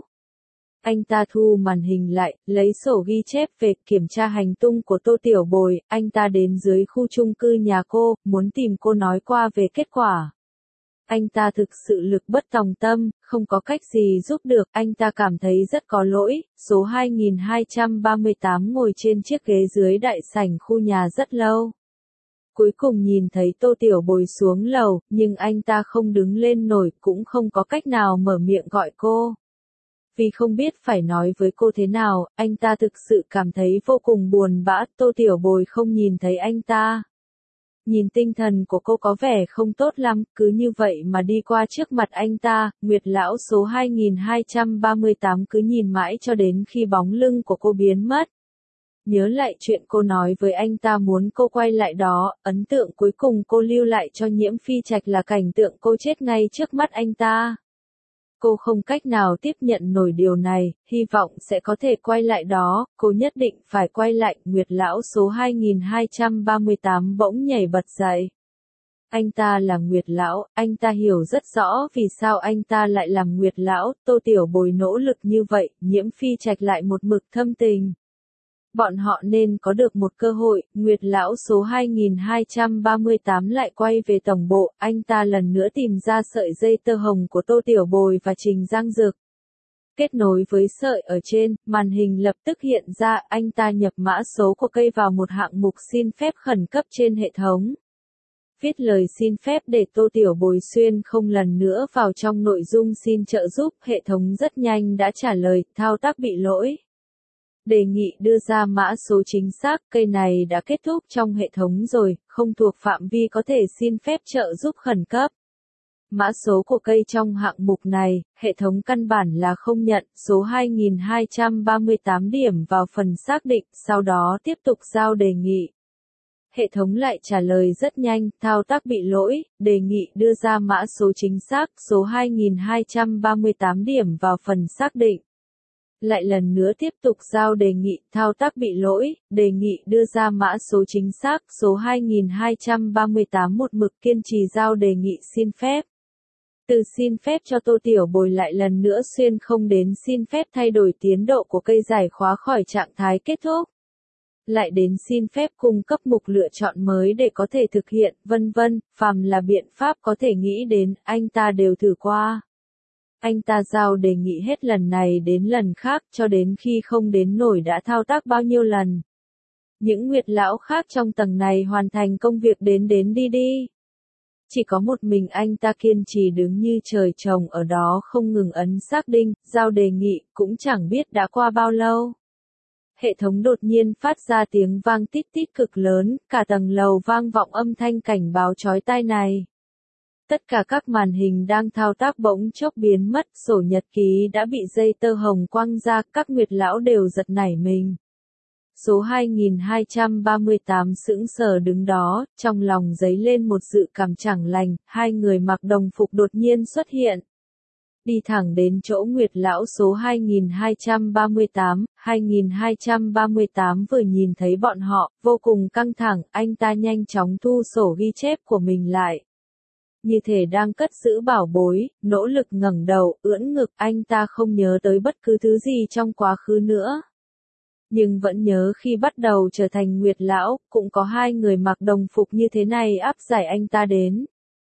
Anh ta thu màn hình lại, lấy sổ ghi chép về, kiểm tra hành tung của Tô Tiểu Bồi, anh ta đến dưới khu chung cư nhà cô, muốn tìm cô nói qua về kết quả. Anh ta thực sự lực bất tòng tâm, không có cách gì giúp được, anh ta cảm thấy rất có lỗi. Số hai nghìn hai trăm ba mươi tám ngồi trên chiếc ghế dưới đại sảnh khu nhà rất lâu. Cuối cùng nhìn thấy Tô Tiểu Bồi xuống lầu, nhưng anh ta không đứng lên nổi, cũng không có cách nào mở miệng gọi cô. Vì không biết phải nói với cô thế nào, anh ta thực sự cảm thấy vô cùng buồn bã. Tô Tiểu Bồi không nhìn thấy anh ta. Nhìn tinh thần của cô có vẻ không tốt lắm, cứ như vậy mà đi qua trước mặt anh ta. Nguyệt Lão số hai nghìn hai trăm ba mươi tám cứ nhìn mãi cho đến khi bóng lưng của cô biến mất. Nhớ lại chuyện cô nói với anh ta muốn cô quay lại đó, ấn tượng cuối cùng cô lưu lại cho Nhiễm Phi Trạch là cảnh tượng cô chết ngay trước mắt anh ta. Cô không cách nào tiếp nhận nổi điều này, hy vọng sẽ có thể quay lại đó, cô nhất định phải quay lại. Nguyệt Lão số hai nghìn hai trăm ba mươi tám bỗng nhảy bật dậy. Anh ta là Nguyệt Lão, anh ta hiểu rất rõ vì sao anh ta lại làm Nguyệt Lão. Tô Tiểu Bồi nỗ lực như vậy, Nhiễm Phi Trạch lại một mực thâm tình. Bọn họ nên có được một cơ hội. Nguyệt Lão số hai nghìn hai trăm ba mươi tám lại quay về tổng bộ, anh ta lần nữa tìm ra sợi dây tơ hồng của Tô Tiểu Bồi và Trình Giang Dực. Kết nối với sợi ở trên, màn hình lập tức hiện ra, anh ta nhập mã số của cây vào một hạng mục xin phép khẩn cấp trên hệ thống. Viết lời xin phép để Tô Tiểu Bồi xuyên không lần nữa vào trong nội dung xin trợ giúp, hệ thống rất nhanh đã trả lời, thao tác bị lỗi. Đề nghị đưa ra mã số chính xác, cây này đã kết thúc trong hệ thống rồi, không thuộc phạm vi có thể xin phép trợ giúp khẩn cấp. Mã số của cây trong hạng mục này, hệ thống căn bản là không nhận, số hai nghìn hai trăm ba mươi tám điểm vào phần xác định, sau đó tiếp tục giao đề nghị. Hệ thống lại trả lời rất nhanh, thao tác bị lỗi, đề nghị đưa ra mã số chính xác, số hai nghìn hai trăm ba mươi tám điểm vào phần xác định. Lại lần nữa tiếp tục giao đề nghị, thao tác bị lỗi, đề nghị đưa ra mã số chính xác, số hai nghìn hai trăm ba mươi tám một mực kiên trì giao đề nghị xin phép. Từ xin phép cho Tô Tiểu Bồi lại lần nữa xuyên không đến xin phép thay đổi tiến độ của cây giải khóa khỏi trạng thái kết thúc. Lại đến xin phép cung cấp mục lựa chọn mới để có thể thực hiện, vân vân, phàm là biện pháp có thể nghĩ đến, anh ta đều thử qua. Anh ta giao đề nghị hết lần này đến lần khác cho đến khi không đến nổi đã thao tác bao nhiêu lần. Những nguyệt lão khác trong tầng này hoàn thành công việc đến đến đi đi. Chỉ có một mình anh ta kiên trì đứng như trời trồng ở đó không ngừng ấn xác định, giao đề nghị, cũng chẳng biết đã qua bao lâu. Hệ thống đột nhiên phát ra tiếng vang tít tít cực lớn, cả tầng lầu vang vọng âm thanh cảnh báo chói tai này. Tất cả các màn hình đang thao tác bỗng chốc biến mất, sổ nhật ký đã bị dây tơ hồng quăng ra, các nguyệt lão đều giật nảy mình. Số hai nghìn hai trăm ba mươi tám sững sờ đứng đó, trong lòng dấy lên một dự cảm chẳng lành, hai người mặc đồng phục đột nhiên xuất hiện. Đi thẳng đến chỗ nguyệt lão số hai nghìn hai trăm ba mươi tám, hai nghìn hai trăm ba mươi tám vừa nhìn thấy bọn họ, vô cùng căng thẳng, anh ta nhanh chóng thu sổ ghi chép của mình lại. Như thể đang cất giữ bảo bối, nỗ lực ngẩng đầu, ưỡn ngực, anh ta không nhớ tới bất cứ thứ gì trong quá khứ nữa. Nhưng vẫn nhớ khi bắt đầu trở thành nguyệt lão, cũng có hai người mặc đồng phục như thế này áp giải anh ta đến.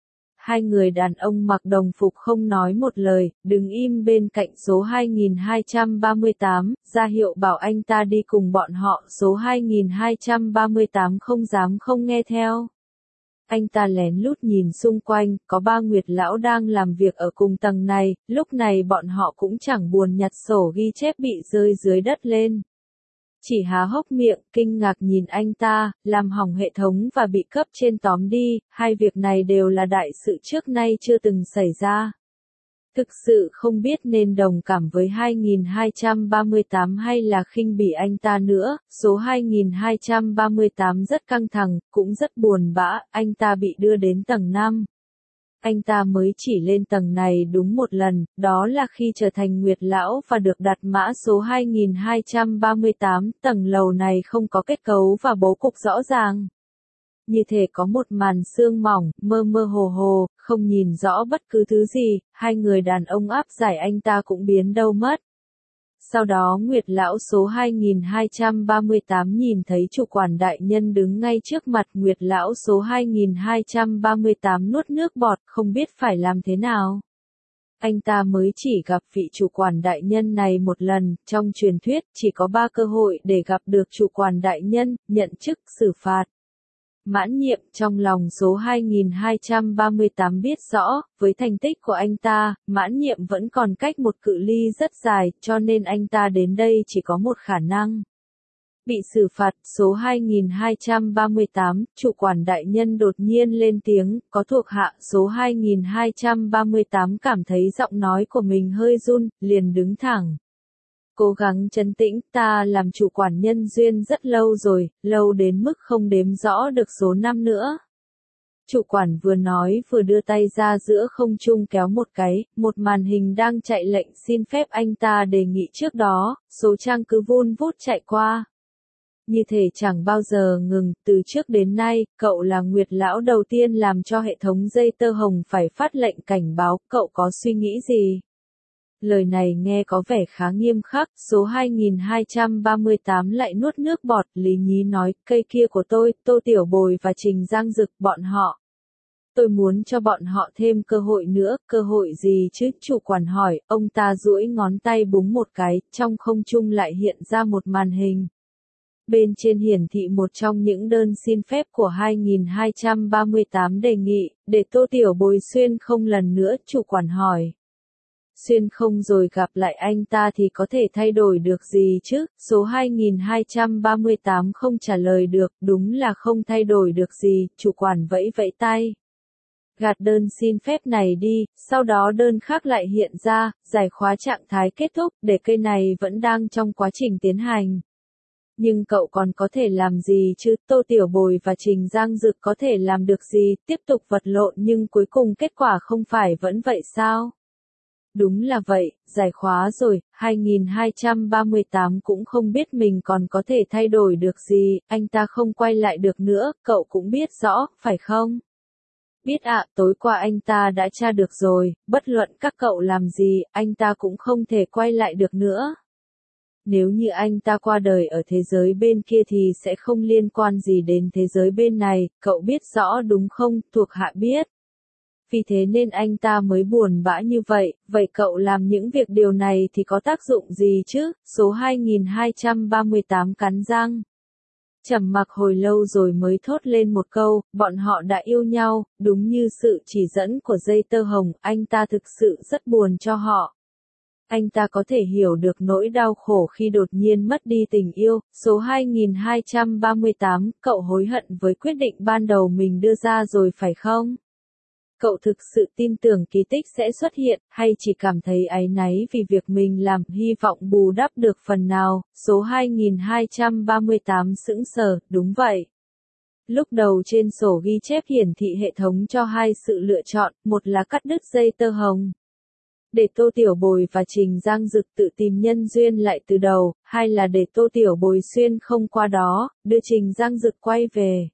Hai người đàn ông mặc đồng phục không nói một lời, đứng im bên cạnh số hai nghìn hai trăm ba mươi tám, ra hiệu bảo anh ta đi cùng bọn họ, số hai nghìn hai trăm ba mươi tám không dám không nghe theo. Anh ta lén lút nhìn xung quanh, có ba nguyệt lão đang làm việc ở cùng tầng này, lúc này bọn họ cũng chẳng buồn nhặt sổ ghi chép bị rơi dưới đất lên. Chỉ há hốc miệng, kinh ngạc nhìn anh ta, làm hỏng hệ thống và bị cấp trên tóm đi, hai việc này đều là đại sự trước nay chưa từng xảy ra. Thực sự không biết nên đồng cảm với hai nghìn hai trăm ba mươi tám hay là khinh bỉ anh ta nữa, số hai nghìn hai trăm ba mươi tám rất căng thẳng, cũng rất buồn bã, anh ta bị đưa đến tầng năm. Anh ta mới chỉ lên tầng này đúng một lần, đó là khi trở thành nguyệt lão và được đặt mã số hai nghìn hai trăm ba mươi tám, tầng lầu này không có kết cấu và bố cục rõ ràng. Như thể có một màn sương mỏng, mơ mơ hồ hồ, không nhìn rõ bất cứ thứ gì, hai người đàn ông áp giải anh ta cũng biến đâu mất. Sau đó nguyệt lão số hai nghìn hai trăm ba mươi tám nhìn thấy chủ quản đại nhân đứng ngay trước mặt, nguyệt lão số hai nghìn hai trăm ba mươi tám nuốt nước bọt, không biết phải làm thế nào. Anh ta mới chỉ gặp vị chủ quản đại nhân này một lần, trong truyền thuyết chỉ có ba cơ hội để gặp được chủ quản đại nhân, nhận chức, xử phạt. Mãn nhiệm, trong lòng số hai nghìn hai trăm ba mươi tám biết rõ, với thành tích của anh ta, mãn nhiệm vẫn còn cách một cự ly rất dài, cho nên anh ta đến đây chỉ có một khả năng. Bị xử phạt, số hai nghìn hai trăm ba mươi tám, chủ quản đại nhân đột nhiên lên tiếng, có thuộc hạ, số hai nghìn hai trăm ba mươi tám cảm thấy giọng nói của mình hơi run, liền đứng thẳng. Cố gắng trấn tĩnh, ta làm chủ quản nhân duyên rất lâu rồi, lâu đến mức không đếm rõ được số năm nữa. Chủ quản vừa nói vừa đưa tay ra giữa không trung kéo một cái, một màn hình đang chạy lệnh xin phép anh ta đề nghị trước đó, số trang cứ vun vút chạy qua. Như thể chẳng bao giờ ngừng, từ trước đến nay, cậu là nguyệt lão đầu tiên làm cho hệ thống dây tơ hồng phải phát lệnh cảnh báo, cậu có suy nghĩ gì? Lời này nghe có vẻ khá nghiêm khắc, số hai nghìn hai trăm ba mươi tám lại nuốt nước bọt, lý nhí nói, cây kia của tôi, Tô Tiểu Bồi và Trình Giang Dực, bọn họ. Tôi muốn cho bọn họ thêm cơ hội nữa, cơ hội gì chứ, chủ quản hỏi, ông ta duỗi ngón tay búng một cái, trong không trung lại hiện ra một màn hình. Bên trên hiển thị một trong những đơn xin phép của hai nghìn hai trăm ba mươi tám đề nghị, để Tô Tiểu Bồi xuyên không lần nữa, chủ quản hỏi. xuyên không rồi gặp lại anh ta thì có thể thay đổi được gì chứ, số hai nghìn hai trăm ba mươi tám không trả lời được, đúng là không thay đổi được gì, chủ quản vẫy vẫy tay. Gạt đơn xin phép này đi, sau đó đơn khác lại hiện ra, giải khóa trạng thái kết thúc, để cây này vẫn đang trong quá trình tiến hành. Nhưng cậu còn có thể làm gì chứ, Tô Tiểu Bồi và Trình Giang Dực có thể làm được gì, tiếp tục vật lộn nhưng cuối cùng kết quả không phải vẫn vậy sao? Đúng là vậy, giải khóa rồi, hai nghìn hai trăm ba mươi tám cũng không biết mình còn có thể thay đổi được gì, anh ta không quay lại được nữa, cậu cũng biết rõ, phải không? Biết ạ, tối qua anh ta đã tra được rồi, bất luận các cậu làm gì, anh ta cũng không thể quay lại được nữa. Nếu như anh ta qua đời ở thế giới bên kia thì sẽ không liên quan gì đến thế giới bên này, cậu biết rõ đúng không, thuộc hạ biết. Vì thế nên anh ta mới buồn bã như vậy, vậy cậu làm những việc điều này thì có tác dụng gì chứ, số hai nghìn hai trăm ba mươi tám cắn răng. Trầm mặc hồi lâu rồi mới thốt lên một câu, bọn họ đã yêu nhau, đúng như sự chỉ dẫn của dây tơ hồng, anh ta thực sự rất buồn cho họ. Anh ta có thể hiểu được nỗi đau khổ khi đột nhiên mất đi tình yêu, số hai nghìn hai trăm ba mươi tám, cậu hối hận với quyết định ban đầu mình đưa ra rồi phải không? Cậu thực sự tin tưởng kỳ tích sẽ xuất hiện, hay chỉ cảm thấy áy náy vì việc mình làm, hy vọng bù đắp được phần nào, số hai nghìn hai trăm ba mươi tám sững sờ, đúng vậy. Lúc đầu trên sổ ghi chép hiển thị hệ thống cho hai sự lựa chọn, một là cắt đứt dây tơ hồng. Để Tô Tiểu Bồi và Trình Giang Dực tự tìm nhân duyên lại từ đầu, hai là để Tô Tiểu Bồi xuyên không qua đó, đưa Trình Giang Dực quay về.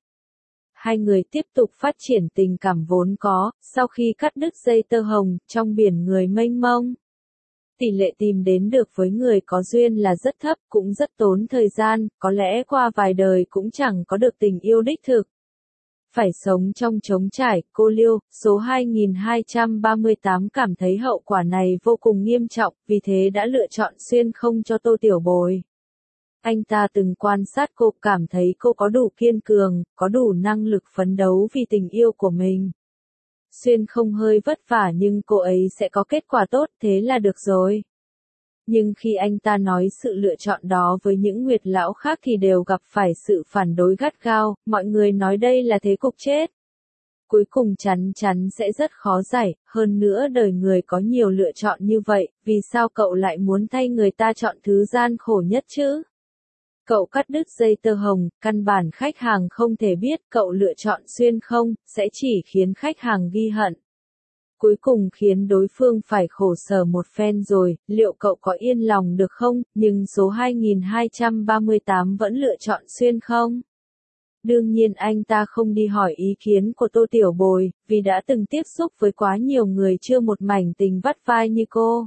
Hai người tiếp tục phát triển tình cảm vốn có, sau khi cắt đứt dây tơ hồng, trong biển người mênh mông. Tỷ lệ tìm đến được với người có duyên là rất thấp, cũng rất tốn thời gian, có lẽ qua vài đời cũng chẳng có được tình yêu đích thực. Phải sống trong trống trải, cô Liêu, số hai nghìn hai trăm ba mươi tám cảm thấy hậu quả này vô cùng nghiêm trọng, vì thế đã lựa chọn xuyên không cho Tô Tiểu Bồi. Anh ta từng quan sát cô, cảm thấy cô có đủ kiên cường, có đủ năng lực phấn đấu vì tình yêu của mình. Xuyên không hơi vất vả nhưng cô ấy sẽ có kết quả tốt, thế là được rồi. Nhưng khi anh ta nói sự lựa chọn đó với những nguyệt lão khác thì đều gặp phải sự phản đối gắt gao, mọi người nói đây là thế cục chết. Cuối cùng chắn chắn sẽ rất khó giải, hơn nữa đời người có nhiều lựa chọn như vậy, vì sao cậu lại muốn thay người ta chọn thứ gian khổ nhất chứ? Cậu cắt đứt dây tơ hồng, căn bản khách hàng không thể biết, cậu lựa chọn xuyên không, sẽ chỉ khiến khách hàng ghi hận. Cuối cùng khiến đối phương phải khổ sở một phen rồi, liệu cậu có yên lòng được không, nhưng số hai nghìn hai trăm ba mươi tám vẫn lựa chọn xuyên không? Đương nhiên anh ta không đi hỏi ý kiến của Tô Tiểu Bồi, vì đã từng tiếp xúc với quá nhiều người chưa một mảnh tình vắt vai như cô.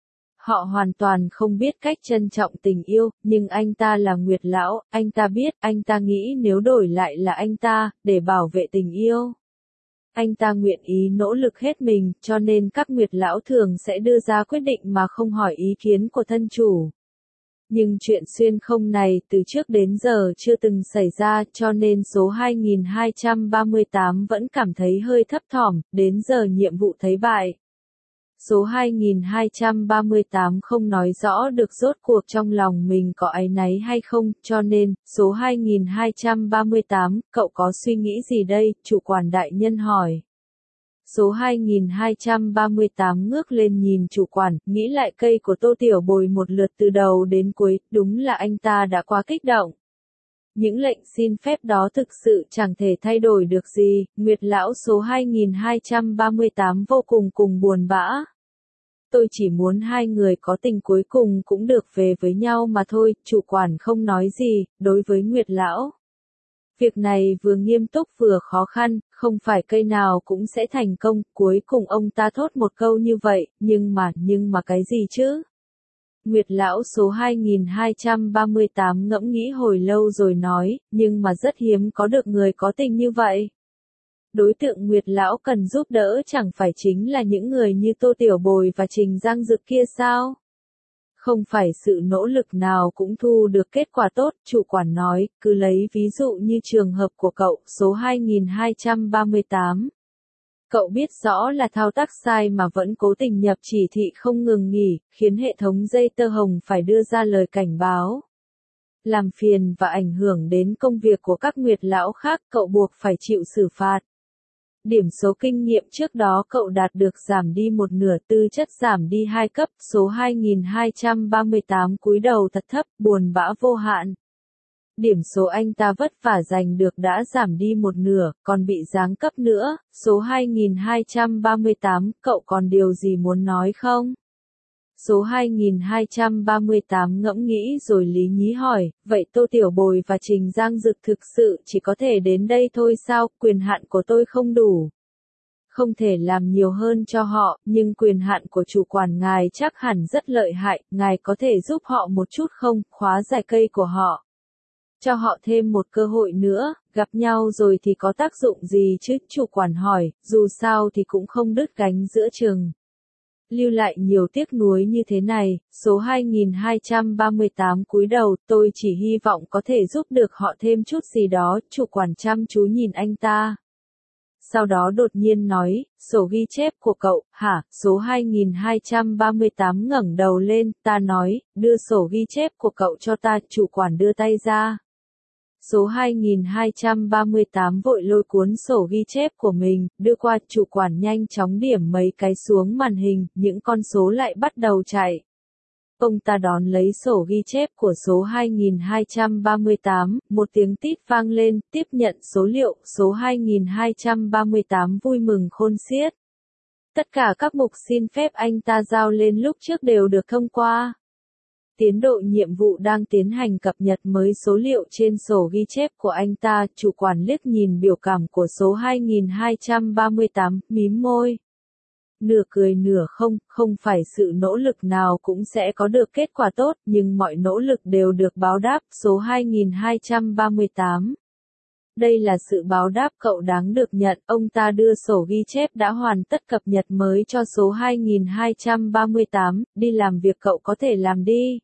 Họ hoàn toàn không biết cách trân trọng tình yêu, nhưng anh ta là nguyệt lão, anh ta biết, anh ta nghĩ nếu đổi lại là anh ta, để bảo vệ tình yêu. Anh ta nguyện ý nỗ lực hết mình, cho nên các nguyệt lão thường sẽ đưa ra quyết định mà không hỏi ý kiến của thân chủ. Nhưng chuyện xuyên không này từ trước đến giờ chưa từng xảy ra, cho nên số hai nghìn hai trăm ba mươi tám vẫn cảm thấy hơi thấp thỏm, đến giờ nhiệm vụ thấy bại. Số hai nghìn hai trăm ba mươi tám không nói rõ được rốt cuộc trong lòng mình có áy náy hay không, cho nên, số hai nghìn hai trăm ba mươi tám, cậu có suy nghĩ gì đây, chủ quản đại nhân hỏi. Số hai nghìn hai trăm ba mươi tám ngước lên nhìn chủ quản, nghĩ lại cây của Tô Tiểu Bồi một lượt từ đầu đến cuối, đúng là anh ta đã quá kích động. Những lệnh xin phép đó thực sự chẳng thể thay đổi được gì, Nguyệt lão số hai nghìn hai trăm ba mươi tám vô cùng cùng buồn bã. Tôi chỉ muốn hai người có tình cuối cùng cũng được về với nhau mà thôi, chủ quản không nói gì, đối với Nguyệt lão. Việc này vừa nghiêm túc vừa khó khăn, không phải cây nào cũng sẽ thành công, cuối cùng ông ta thốt một câu như vậy, nhưng mà, nhưng mà cái gì chứ? Nguyệt lão số hai nghìn hai trăm ba mươi tám ngẫm nghĩ hồi lâu rồi nói, nhưng mà rất hiếm có được người có tình như vậy. Đối tượng Nguyệt lão cần giúp đỡ chẳng phải chính là những người như Tô Tiểu Bồi và Trình Giang Dực kia sao? Không phải sự nỗ lực nào cũng thu được kết quả tốt, chủ quản nói, cứ lấy ví dụ như trường hợp của cậu, số hai nghìn hai trăm ba mươi tám. Cậu biết rõ là thao tác sai mà vẫn cố tình nhập chỉ thị không ngừng nghỉ, khiến hệ thống dây tơ hồng phải đưa ra lời cảnh báo. Làm phiền và ảnh hưởng đến công việc của các nguyệt lão khác, cậu buộc phải chịu xử phạt. Điểm số kinh nghiệm trước đó cậu đạt được giảm đi một nửa, tư chất giảm đi hai cấp, số hai nghìn hai trăm ba mươi tám cúi đầu thật thấp, buồn bã vô hạn. Điểm số anh ta vất vả giành được đã giảm đi một nửa, còn bị giáng cấp nữa, số hai nghìn hai trăm ba mươi tám, cậu còn điều gì muốn nói không? Số hai nghìn hai trăm ba mươi tám ngẫm nghĩ rồi lý nhí hỏi, vậy Tô Tiểu Bồi và Trình Giang Dực thực sự chỉ có thể đến đây thôi sao, quyền hạn của tôi không đủ. Không thể làm nhiều hơn cho họ, nhưng quyền hạn của chủ quản ngài chắc hẳn rất lợi hại, ngài có thể giúp họ một chút không, khóa giải cây của họ. Cho họ thêm một cơ hội nữa, gặp nhau rồi thì có tác dụng gì chứ, chủ quản hỏi, dù sao thì cũng không đứt gánh giữa chừng. Lưu lại nhiều tiếc nuối như thế này, số hai nghìn hai trăm ba mươi tám cúi đầu, tôi chỉ hy vọng có thể giúp được họ thêm chút gì đó, chủ quản chăm chú nhìn anh ta. Sau đó đột nhiên nói, sổ ghi chép của cậu, hả, số hai nghìn hai trăm ba mươi tám ngẩng đầu lên, ta nói, đưa sổ ghi chép của cậu cho ta, chủ quản đưa tay ra. Số hai nghìn hai trăm ba mươi tám vội lôi cuốn sổ ghi chép của mình, đưa qua, chủ quản nhanh chóng điểm mấy cái xuống màn hình, những con số lại bắt đầu chạy. Ông ta đón lấy sổ ghi chép của số hai nghìn hai trăm ba mươi tám, một tiếng tít vang lên, tiếp nhận số liệu, số hai nghìn hai trăm ba mươi tám vui mừng khôn xiết. Tất cả các mục xin phép anh ta giao lên lúc trước đều được thông qua. Tiến độ nhiệm vụ đang tiến hành cập nhật mới số liệu trên sổ ghi chép của anh ta, chủ quản liếc nhìn biểu cảm của số hai nghìn hai trăm ba mươi tám, mím môi. Nửa cười nửa không, không phải sự nỗ lực nào cũng sẽ có được kết quả tốt, nhưng mọi nỗ lực đều được báo đáp, số hai nghìn hai trăm ba mươi tám. Đây là sự báo đáp cậu đáng được nhận, ông ta đưa sổ ghi chép đã hoàn tất cập nhật mới cho số hai nghìn hai trăm ba mươi tám, đi làm việc cậu có thể làm đi.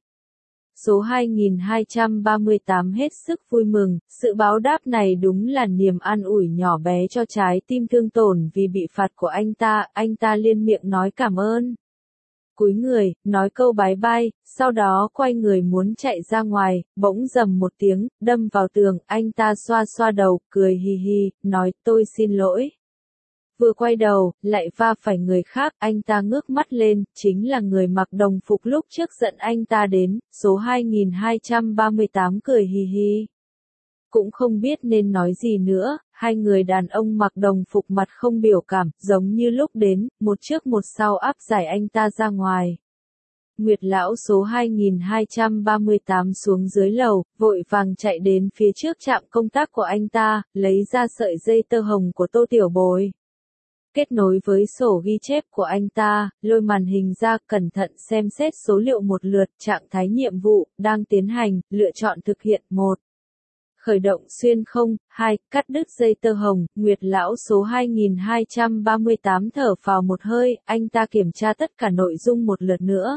Số hai nghìn hai trăm ba mươi tám hết sức vui mừng, sự báo đáp này đúng là niềm an ủi nhỏ bé cho trái tim thương tổn vì bị phạt của anh ta, anh ta liên miệng nói cảm ơn. Cúi người, nói câu bái bai, sau đó quay người muốn chạy ra ngoài, bỗng rầm một tiếng, đâm vào tường, anh ta xoa xoa đầu, cười hì hì, nói tôi xin lỗi. Vừa quay đầu, lại va phải người khác, anh ta ngước mắt lên, chính là người mặc đồng phục lúc trước giận anh ta đến, số hai nghìn hai trăm ba mươi tám cười hì hì. Cũng không biết nên nói gì nữa, hai người đàn ông mặc đồng phục mặt không biểu cảm, giống như lúc đến, một trước một sau áp giải anh ta ra ngoài. Nguyệt lão số hai nghìn hai trăm ba mươi tám xuống dưới lầu, vội vàng chạy đến phía trước trạm công tác của anh ta, lấy ra sợi dây tơ hồng của Tô Tiểu Bồi. Kết nối với sổ ghi chép của anh ta, lôi màn hình ra, cẩn thận xem xét số liệu một lượt, trạng thái nhiệm vụ, đang tiến hành, lựa chọn thực hiện, một. Khởi động xuyên không, hai, cắt đứt dây tơ hồng, Nguyệt lão số hai nghìn hai trăm ba mươi tám thở phào một hơi, anh ta kiểm tra tất cả nội dung một lượt nữa.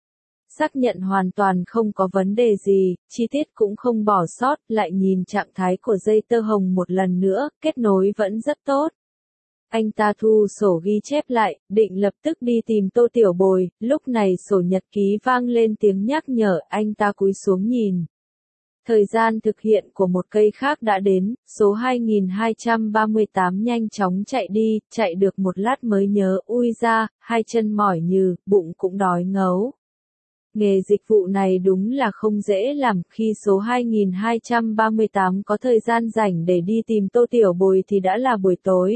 Xác nhận hoàn toàn không có vấn đề gì, chi tiết cũng không bỏ sót, lại nhìn trạng thái của dây tơ hồng một lần nữa, kết nối vẫn rất tốt. Anh ta thu sổ ghi chép lại, định lập tức đi tìm Tô Tiểu Bồi, lúc này sổ nhật ký vang lên tiếng nhắc nhở, anh ta cúi xuống nhìn. Thời gian thực hiện của một cây khác đã đến, số hai nghìn hai trăm ba mươi tám nhanh chóng chạy đi, chạy được một lát mới nhớ, ui ra, hai chân mỏi nhừ, bụng cũng đói ngấu. Nghề dịch vụ này đúng là không dễ làm, khi số hai nghìn hai trăm ba mươi tám có thời gian rảnh để đi tìm Tô Tiểu Bồi thì đã là buổi tối.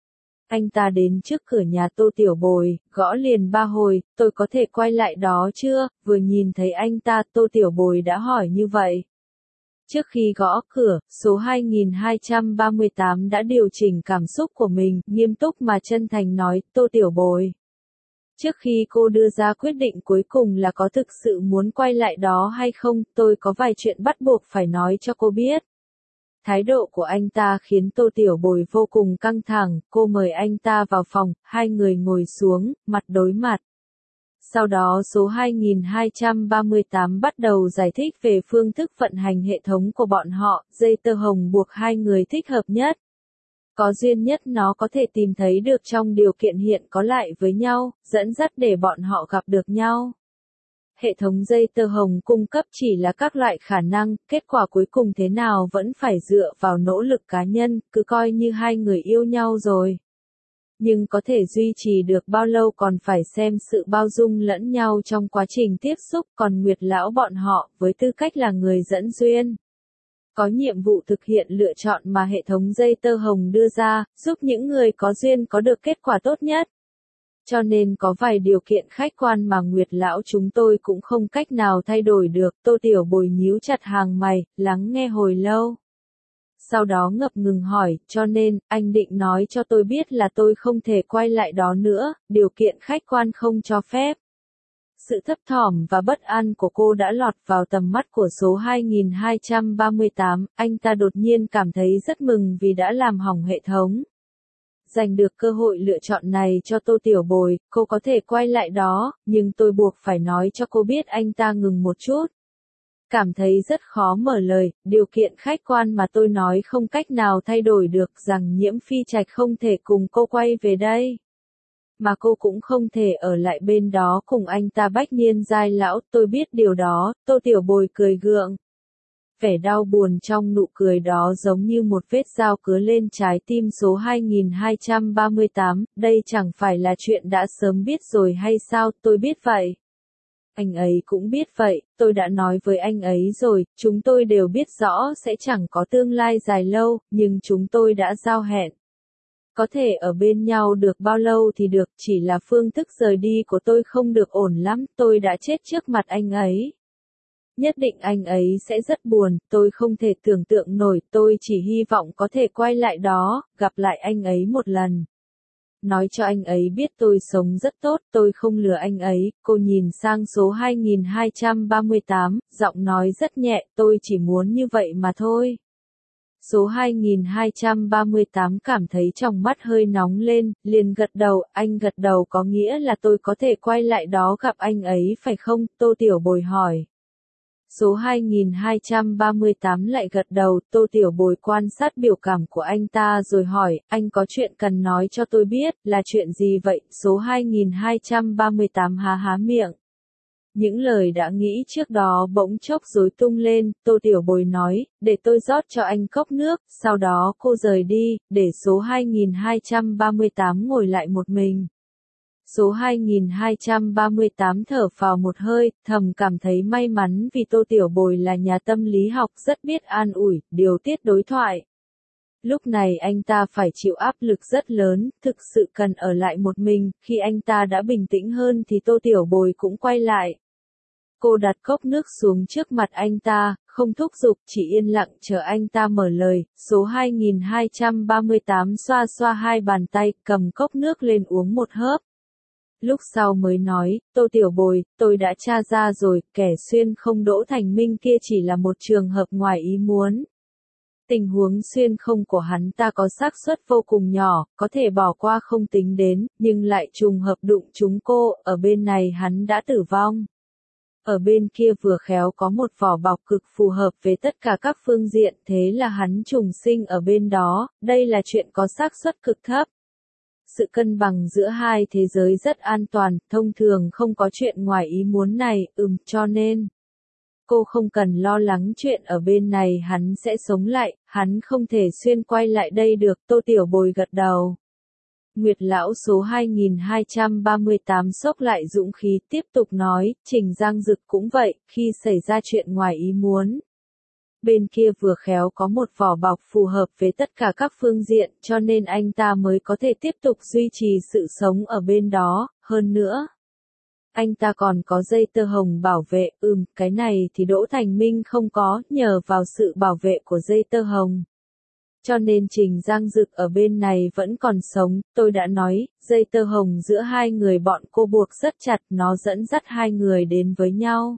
Anh ta đến trước cửa nhà Tô Tiểu Bồi, gõ liền ba hồi, tôi có thể quay lại đó chưa, vừa nhìn thấy anh ta Tô Tiểu Bồi đã hỏi như vậy. Trước khi gõ cửa, số hai nghìn hai trăm ba mươi tám đã điều chỉnh cảm xúc của mình, nghiêm túc mà chân thành nói, Tô Tiểu Bồi. Trước khi cô đưa ra quyết định cuối cùng là có thực sự muốn quay lại đó hay không, tôi có vài chuyện bắt buộc phải nói cho cô biết. Thái độ của anh ta khiến Tô Tiểu Bồi vô cùng căng thẳng, cô mời anh ta vào phòng, hai người ngồi xuống, mặt đối mặt. Sau đó số hai nghìn hai trăm ba mươi tám bắt đầu giải thích về phương thức vận hành hệ thống của bọn họ, dây tơ hồng buộc hai người thích hợp nhất. Có duyên nhất nó có thể tìm thấy được trong điều kiện hiện có lại với nhau, dẫn dắt để bọn họ gặp được nhau. Hệ thống dây tơ hồng cung cấp chỉ là các loại khả năng, kết quả cuối cùng thế nào vẫn phải dựa vào nỗ lực cá nhân, cứ coi như hai người yêu nhau rồi. Nhưng có thể duy trì được bao lâu còn phải xem sự bao dung lẫn nhau trong quá trình tiếp xúc, còn Nguyệt lão bọn họ, với tư cách là người dẫn duyên, có nhiệm vụ thực hiện lựa chọn mà hệ thống dây tơ hồng đưa ra, giúp những người có duyên có được kết quả tốt nhất. Cho nên có vài điều kiện khách quan mà Nguyệt lão chúng tôi cũng không cách nào thay đổi được. Tô Tiểu Bồi nhíu chặt hàng mày, lắng nghe hồi lâu. Sau đó ngập ngừng hỏi, cho nên, anh định nói cho tôi biết là tôi không thể quay lại đó nữa, điều kiện khách quan không cho phép. Sự thấp thỏm và bất an của cô đã lọt vào tầm mắt của số hai nghìn hai trăm ba mươi tám, anh ta đột nhiên cảm thấy rất mừng vì đã làm hỏng hệ thống. Giành được cơ hội lựa chọn này cho Tô Tiểu Bồi, cô có thể quay lại đó, nhưng tôi buộc phải nói cho cô biết anh ta ngừng một chút. Cảm thấy rất khó mở lời, điều kiện khách quan mà tôi nói không cách nào thay đổi được rằng Nhiễm Phi Trạch không thể cùng cô quay về đây. Mà cô cũng không thể ở lại bên đó cùng anh ta bách niên giai lão, tôi biết điều đó. Tô Tiểu Bồi cười gượng. Vẻ đau buồn trong nụ cười đó giống như một vết dao cứa lên trái tim số hai nghìn hai trăm ba mươi tám, đây chẳng phải là chuyện đã sớm biết rồi hay sao, tôi biết vậy. Anh ấy cũng biết vậy, tôi đã nói với anh ấy rồi, chúng tôi đều biết rõ sẽ chẳng có tương lai dài lâu, nhưng chúng tôi đã giao hẹn. Có thể ở bên nhau được bao lâu thì được, chỉ là phương thức rời đi của tôi không được ổn lắm, tôi đã chết trước mặt anh ấy. Nhất định anh ấy sẽ rất buồn, tôi không thể tưởng tượng nổi, tôi chỉ hy vọng có thể quay lại đó, gặp lại anh ấy một lần. Nói cho anh ấy biết tôi sống rất tốt, tôi không lừa anh ấy. Cô nhìn sang số hai nghìn hai trăm ba mươi tám, giọng nói rất nhẹ, tôi chỉ muốn như vậy mà thôi. Số hai nghìn hai trăm ba mươi tám cảm thấy trong mắt hơi nóng lên, liền gật đầu, anh gật đầu có nghĩa là tôi có thể quay lại đó gặp anh ấy phải không? Tô Tiểu Bồi hỏi. Số hai nghìn hai trăm ba mươi tám lại gật đầu, Tô Tiểu Bồi quan sát biểu cảm của anh ta rồi hỏi, anh có chuyện cần nói cho tôi biết, là chuyện gì vậy? Số hai nghìn hai trăm ba mươi tám há há miệng. Những lời đã nghĩ trước đó bỗng chốc rối tung lên, Tô Tiểu Bồi nói, để tôi rót cho anh cốc nước, sau đó cô rời đi, để số hai nghìn hai trăm ba mươi tám ngồi lại một mình. Số hai nghìn hai trăm ba mươi tám thở phào một hơi, thầm cảm thấy may mắn vì Tô Tiểu Bồi là nhà tâm lý học rất biết an ủi, điều tiết đối thoại. Lúc này anh ta phải chịu áp lực rất lớn, thực sự cần ở lại một mình, khi anh ta đã bình tĩnh hơn thì Tô Tiểu Bồi cũng quay lại. Cô đặt cốc nước xuống trước mặt anh ta, không thúc giục, chỉ yên lặng chờ anh ta mở lời. Số hai nghìn hai trăm ba mươi tám xoa xoa hai bàn tay, cầm cốc nước lên uống một hớp. Lúc sau mới nói, Tô Tiểu Bồi, tôi đã tra ra rồi, kẻ xuyên không đỗ thành minh kia chỉ là một trường hợp ngoài ý muốn. Tình huống xuyên không của hắn ta có xác suất vô cùng nhỏ, có thể bỏ qua không tính đến, nhưng lại trùng hợp đụng chúng cô, ở bên này hắn đã tử vong. Ở bên kia vừa khéo có một vỏ bọc cực phù hợp về tất cả các phương diện, thế là hắn trùng sinh ở bên đó, đây là chuyện có xác suất cực thấp. Sự cân bằng giữa hai thế giới rất an toàn, thông thường không có chuyện ngoài ý muốn này, ừm, cho nên cô không cần lo lắng chuyện ở bên này hắn sẽ sống lại, hắn không thể xuyên quay lại đây được. Tô Tiểu Bồi gật đầu. Nguyệt lão số hai nghìn hai trăm ba mươi tám xốc lại dũng khí tiếp tục nói, Trình Giang Dực cũng vậy, khi xảy ra chuyện ngoài ý muốn. Bên kia vừa khéo có một vỏ bọc phù hợp với tất cả các phương diện, cho nên anh ta mới có thể tiếp tục duy trì sự sống ở bên đó, hơn nữa. Anh ta còn có dây tơ hồng bảo vệ, ừm, cái này thì Đỗ Thành Minh không có, nhờ vào sự bảo vệ của dây tơ hồng. Cho nên Trình Giang Dực ở bên này vẫn còn sống, tôi đã nói, dây tơ hồng giữa hai người bọn cô buộc rất chặt, nó dẫn dắt hai người đến với nhau.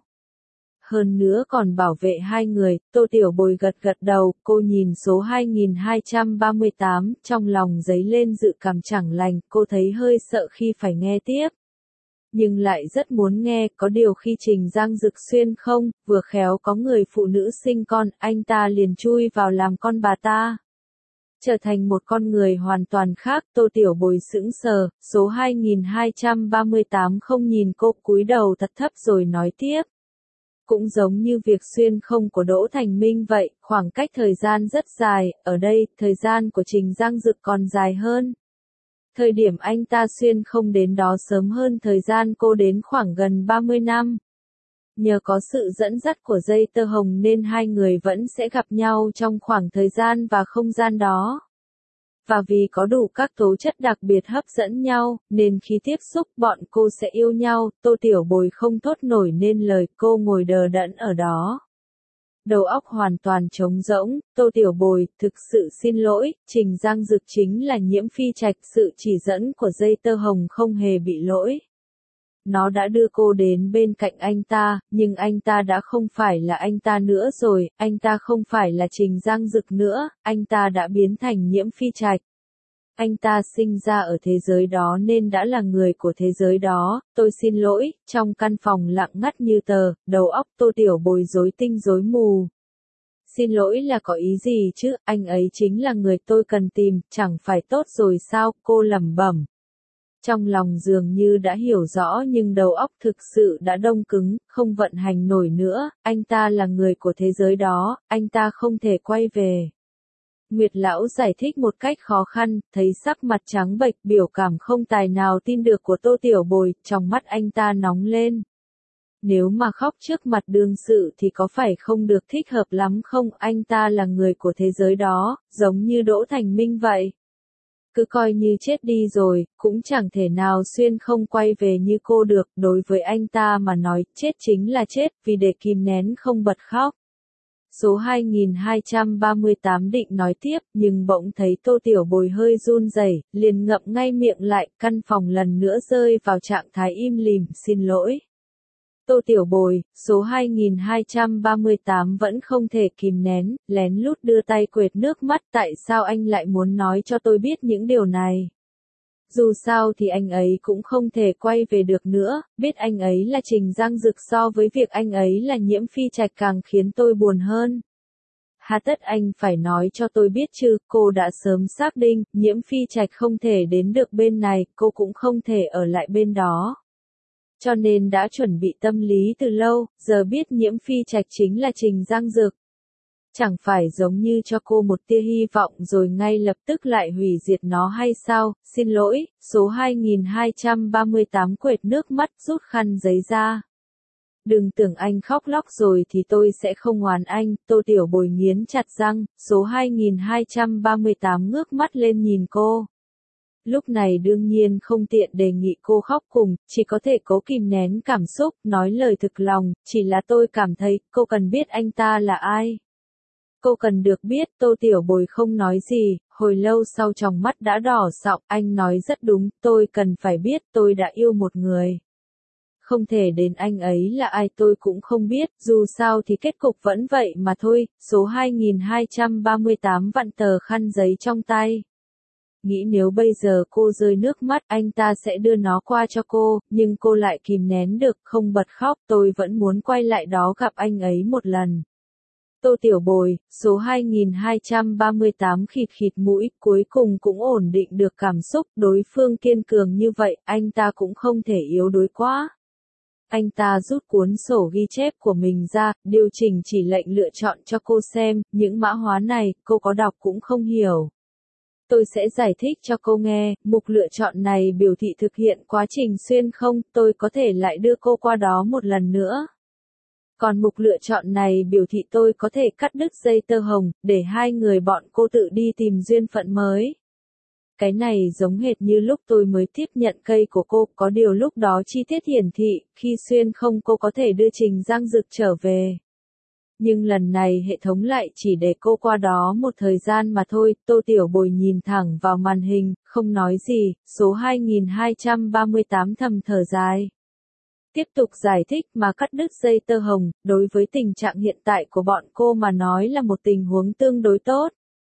Hơn nữa còn bảo vệ hai người. Tô Tiểu Bồi gật gật đầu, cô nhìn số hai nghìn hai trăm ba mươi tám, trong lòng dấy lên dự cảm chẳng lành, cô thấy hơi sợ khi phải nghe tiếp. Nhưng lại rất muốn nghe, có điều khi Trình Giang Dực xuyên không, vừa khéo có người phụ nữ sinh con, anh ta liền chui vào làm con bà ta. Trở thành một con người hoàn toàn khác, Tô Tiểu Bồi sững sờ, số hai nghìn hai trăm ba mươi tám không nhìn cô, cúi đầu thật thấp rồi nói tiếp. Cũng giống như việc xuyên không của Đỗ Thành Minh vậy, khoảng cách thời gian rất dài, ở đây, thời gian của Trình Giang Dực còn dài hơn. Thời điểm anh ta xuyên không đến đó sớm hơn thời gian cô đến khoảng gần ba mươi năm. Nhờ có sự dẫn dắt của dây tơ hồng nên hai người vẫn sẽ gặp nhau trong khoảng thời gian và không gian đó. Và vì có đủ các tố chất đặc biệt hấp dẫn nhau, nên khi tiếp xúc bọn cô sẽ yêu nhau, Tô Tiểu Bồi không thốt nổi nên lời, cô ngồi đờ đẫn ở đó. Đầu óc hoàn toàn trống rỗng, Tô Tiểu Bồi, thực sự xin lỗi, Trình Giang Dực chính là Nhiễm Phi Trạch, sự chỉ dẫn của dây tơ hồng không hề bị lỗi. Nó đã đưa cô đến bên cạnh anh ta, nhưng anh ta đã không phải là anh ta nữa rồi, anh ta không phải là Trình Giang Dực nữa, anh ta đã biến thành Nhiễm Phi Trạch. Anh ta sinh ra ở thế giới đó nên đã là người của thế giới đó, tôi xin lỗi, trong căn phòng lặng ngắt như tờ, đầu óc Tô Tiểu Bồi rối tinh rối mù. Xin lỗi là có ý gì chứ, anh ấy chính là người tôi cần tìm, chẳng phải tốt rồi sao, cô lẩm bẩm. Trong lòng dường như đã hiểu rõ nhưng đầu óc thực sự đã đông cứng, không vận hành nổi nữa, anh ta là người của thế giới đó, anh ta không thể quay về. Nguyệt lão giải thích một cách khó khăn, thấy sắc mặt trắng bệch, biểu cảm không tài nào tin được của Tô Tiểu Bồi, trong mắt anh ta nóng lên. Nếu mà khóc trước mặt đương sự thì có phải không được thích hợp lắm không, anh ta là người của thế giới đó, giống như Đỗ Thành Minh vậy. Cứ coi như chết đi rồi, cũng chẳng thể nào xuyên không quay về như cô được, đối với anh ta mà nói, chết chính là chết, vì để kìm nén không bật khóc. Số hai nghìn hai trăm ba mươi tám định nói tiếp, nhưng bỗng thấy Tô Tiểu Bồi hơi run rẩy, liền ngậm ngay miệng lại, căn phòng lần nữa rơi vào trạng thái im lìm, xin lỗi. Tô Tiểu Bồi, số hai nghìn hai trăm ba mươi tám vẫn không thể kìm nén, lén lút đưa tay quệt nước mắt, tại sao anh lại muốn nói cho tôi biết những điều này? Dù sao thì anh ấy cũng không thể quay về được nữa, biết anh ấy là Trình Giang Dực so với việc anh ấy là Nhiễm Phi Trạch càng khiến tôi buồn hơn. Hà tất anh phải nói cho tôi biết chứ, cô đã sớm xác định, Nhiễm Phi Trạch không thể đến được bên này, cô cũng không thể ở lại bên đó. Cho nên đã chuẩn bị tâm lý từ lâu, giờ biết Nhiễm Phi Trạch chính là Trình Giang Dực. Chẳng phải giống như cho cô một tia hy vọng rồi ngay lập tức lại hủy diệt nó hay sao, xin lỗi, số hai nghìn hai trăm ba mươi tám quệt nước mắt rút khăn giấy ra. Đừng tưởng anh khóc lóc rồi thì tôi sẽ không oán anh, Tô Tiểu Bồi nghiến chặt răng, số hai nghìn hai trăm ba mươi tám ngước mắt lên nhìn cô. Lúc này đương nhiên không tiện đề nghị cô khóc cùng, chỉ có thể cố kìm nén cảm xúc, nói lời thực lòng, chỉ là tôi cảm thấy, cô cần biết anh ta là ai. Cô cần được biết, Tô Tiểu Bồi không nói gì, hồi lâu sau tròng mắt đã đỏ sọng, anh nói rất đúng, tôi cần phải biết, tôi đã yêu một người. Không thể đến anh ấy là ai tôi cũng không biết, dù sao thì kết cục vẫn vậy mà thôi, số hai nghìn hai trăm ba mươi tám vặn tờ khăn giấy trong tay. Nghĩ nếu bây giờ cô rơi nước mắt anh ta sẽ đưa nó qua cho cô, nhưng cô lại kìm nén được, không bật khóc, tôi vẫn muốn quay lại đó gặp anh ấy một lần. Tô Tiểu Bồi, số hai nghìn hai trăm ba mươi tám khịt khịt mũi, cuối cùng cũng ổn định được cảm xúc, đối phương kiên cường như vậy, anh ta cũng không thể yếu đuối quá. Anh ta rút cuốn sổ ghi chép của mình ra, điều chỉnh chỉ lệnh lựa chọn cho cô xem, những mã hóa này, cô có đọc cũng không hiểu. Tôi sẽ giải thích cho cô nghe, mục lựa chọn này biểu thị thực hiện quá trình xuyên không, tôi có thể lại đưa cô qua đó một lần nữa. Còn mục lựa chọn này biểu thị tôi có thể cắt đứt dây tơ hồng, để hai người bọn cô tự đi tìm duyên phận mới. Cái này giống hệt như lúc tôi mới tiếp nhận cây của cô, có điều lúc đó chi tiết hiển thị, khi xuyên không cô có thể đưa Trình Giang Dực trở về. Nhưng lần này hệ thống lại chỉ để cô qua đó một thời gian mà thôi, Tô Tiểu Bồi nhìn thẳng vào màn hình, không nói gì, số hai nghìn hai trăm ba mươi tám thầm thở dài. Tiếp tục giải thích mà cắt đứt dây tơ hồng, đối với tình trạng hiện tại của bọn cô mà nói là một tình huống tương đối tốt.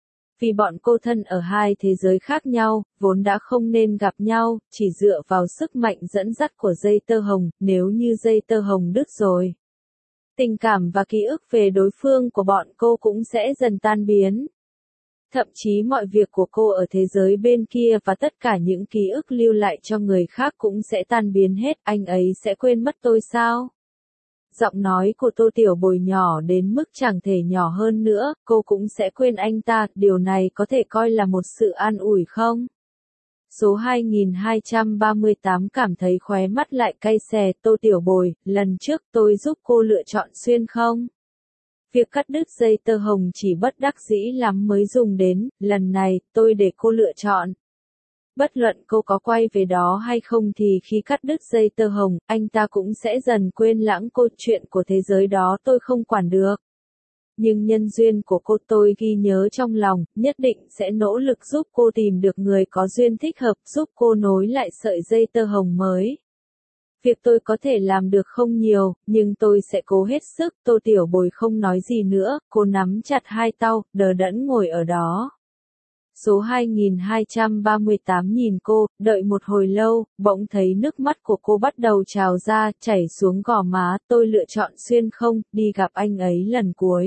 Vì bọn cô thân ở hai thế giới khác nhau, vốn đã không nên gặp nhau, chỉ dựa vào sức mạnh dẫn dắt của dây tơ hồng, nếu như dây tơ hồng đứt rồi. Tình cảm và ký ức về đối phương của bọn cô cũng sẽ dần tan biến. Thậm chí mọi việc của cô ở thế giới bên kia và tất cả những ký ức lưu lại cho người khác cũng sẽ tan biến hết, anh ấy sẽ quên mất tôi sao? Giọng nói của Tô Tiểu Bồi nhỏ đến mức chẳng thể nhỏ hơn nữa, cô cũng sẽ quên anh ta, điều này có thể coi là một sự an ủi không? Số hai nghìn hai trăm ba mươi tám cảm thấy khóe mắt lại cay xè, Tô Tiểu Bồi, lần trước tôi giúp cô lựa chọn xuyên không? Việc cắt đứt dây tơ hồng chỉ bất đắc dĩ lắm mới dùng đến, lần này, tôi để cô lựa chọn. Bất luận cô có quay về đó hay không thì khi cắt đứt dây tơ hồng, anh ta cũng sẽ dần quên lãng cô, chuyện của thế giới đó tôi không quản được. Nhưng nhân duyên của cô tôi ghi nhớ trong lòng, nhất định sẽ nỗ lực giúp cô tìm được người có duyên thích hợp, giúp cô nối lại sợi dây tơ hồng mới. Việc tôi có thể làm được không nhiều, nhưng tôi sẽ cố hết sức. Tô Tiểu Bồi không nói gì nữa, cô nắm chặt hai tay, đờ đẫn ngồi ở đó. Số hai nghìn hai trăm ba mươi tám nhìn cô, đợi một hồi lâu, bỗng thấy nước mắt của cô bắt đầu trào ra, chảy xuống gò má. Tôi lựa chọn xuyên không, đi gặp anh ấy lần cuối.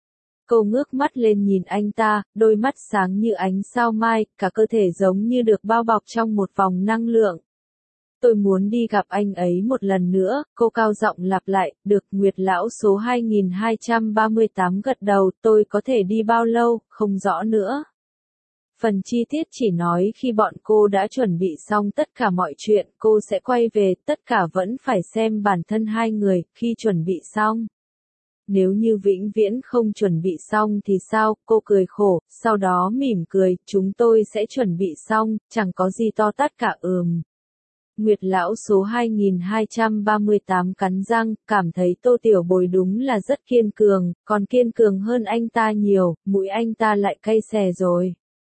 Cô ngước mắt lên nhìn anh ta, đôi mắt sáng như ánh sao mai, cả cơ thể giống như được bao bọc trong một vòng năng lượng. Tôi muốn đi gặp anh ấy một lần nữa, cô cao giọng lặp lại, được. Nguyệt lão số hai nghìn hai trăm ba mươi tám gật đầu, tôi có thể đi bao lâu, không rõ nữa. Phần chi tiết chỉ nói khi bọn cô đã chuẩn bị xong tất cả mọi chuyện, cô sẽ quay về, tất cả vẫn phải xem bản thân hai người, khi chuẩn bị xong. Nếu như vĩnh viễn không chuẩn bị xong thì sao, cô cười khổ, sau đó mỉm cười, chúng tôi sẽ chuẩn bị xong, chẳng có gì to tát cả ừm. Nguyệt lão số hai nghìn hai trăm ba mươi tám cắn răng, cảm thấy Tô Tiểu Bồi đúng là rất kiên cường, còn kiên cường hơn anh ta nhiều, mũi anh ta lại cay xè rồi.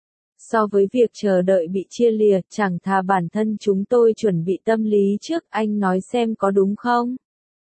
So với việc chờ đợi bị chia lìa, chẳng thà bản thân chúng tôi chuẩn bị tâm lý trước, anh nói xem có đúng không?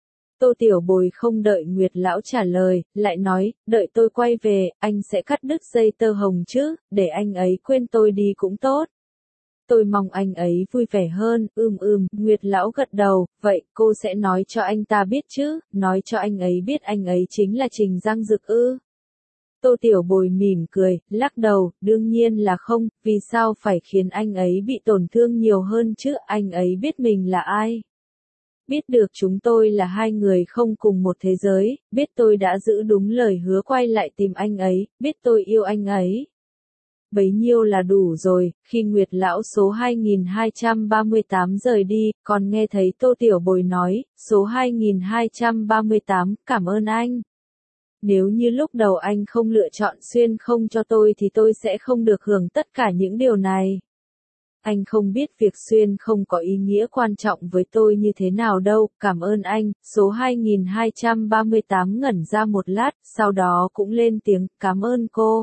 Tô Tiểu Bồi không đợi Nguyệt lão trả lời, lại nói, đợi tôi quay về, anh sẽ cắt đứt dây tơ hồng chứ, để anh ấy quên tôi đi cũng tốt. Tôi mong anh ấy vui vẻ hơn, ưm ưm, Nguyệt lão gật đầu, vậy cô sẽ nói cho anh ta biết chứ, nói cho anh ấy biết anh ấy chính là Trình Giang Dực ư. Tô Tiểu Bồi mỉm cười, lắc đầu, đương nhiên là không, vì sao phải khiến anh ấy bị tổn thương nhiều hơn chứ, anh ấy biết mình là ai. Biết được chúng tôi là hai người không cùng một thế giới, biết tôi đã giữ đúng lời hứa quay lại tìm anh ấy, biết tôi yêu anh ấy. Bấy nhiêu là đủ rồi, khi Nguyệt lão số hai nghìn hai trăm ba mươi tám rời đi, còn nghe thấy Tô Tiểu Bồi nói, số hai nghìn hai trăm ba mươi tám, cảm ơn anh. Nếu như lúc đầu anh không lựa chọn xuyên không cho tôi thì tôi sẽ không được hưởng tất cả những điều này. Anh không biết việc xuyên không có ý nghĩa quan trọng với tôi như thế nào đâu, cảm ơn anh. Số hai nghìn hai trăm ba mươi tám ngẩn ra một lát, sau đó cũng lên tiếng, cảm ơn cô.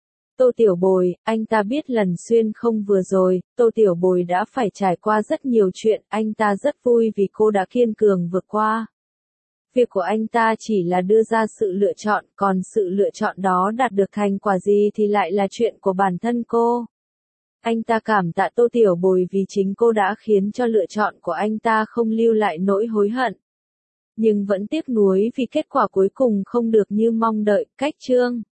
Tô Tiểu Bồi, anh ta biết lần xuyên không vừa rồi, Tô Tiểu Bồi đã phải trải qua rất nhiều chuyện, anh ta rất vui vì cô đã kiên cường vượt qua. Việc của anh ta chỉ là đưa ra sự lựa chọn, còn sự lựa chọn đó đạt được thành quả gì thì lại là chuyện của bản thân cô. Anh ta cảm tạ Tô Tiểu Bồi vì chính cô đã khiến cho lựa chọn của anh ta không lưu lại nỗi hối hận. Nhưng vẫn tiếc nuối vì kết quả cuối cùng không được như mong đợi. Cách chương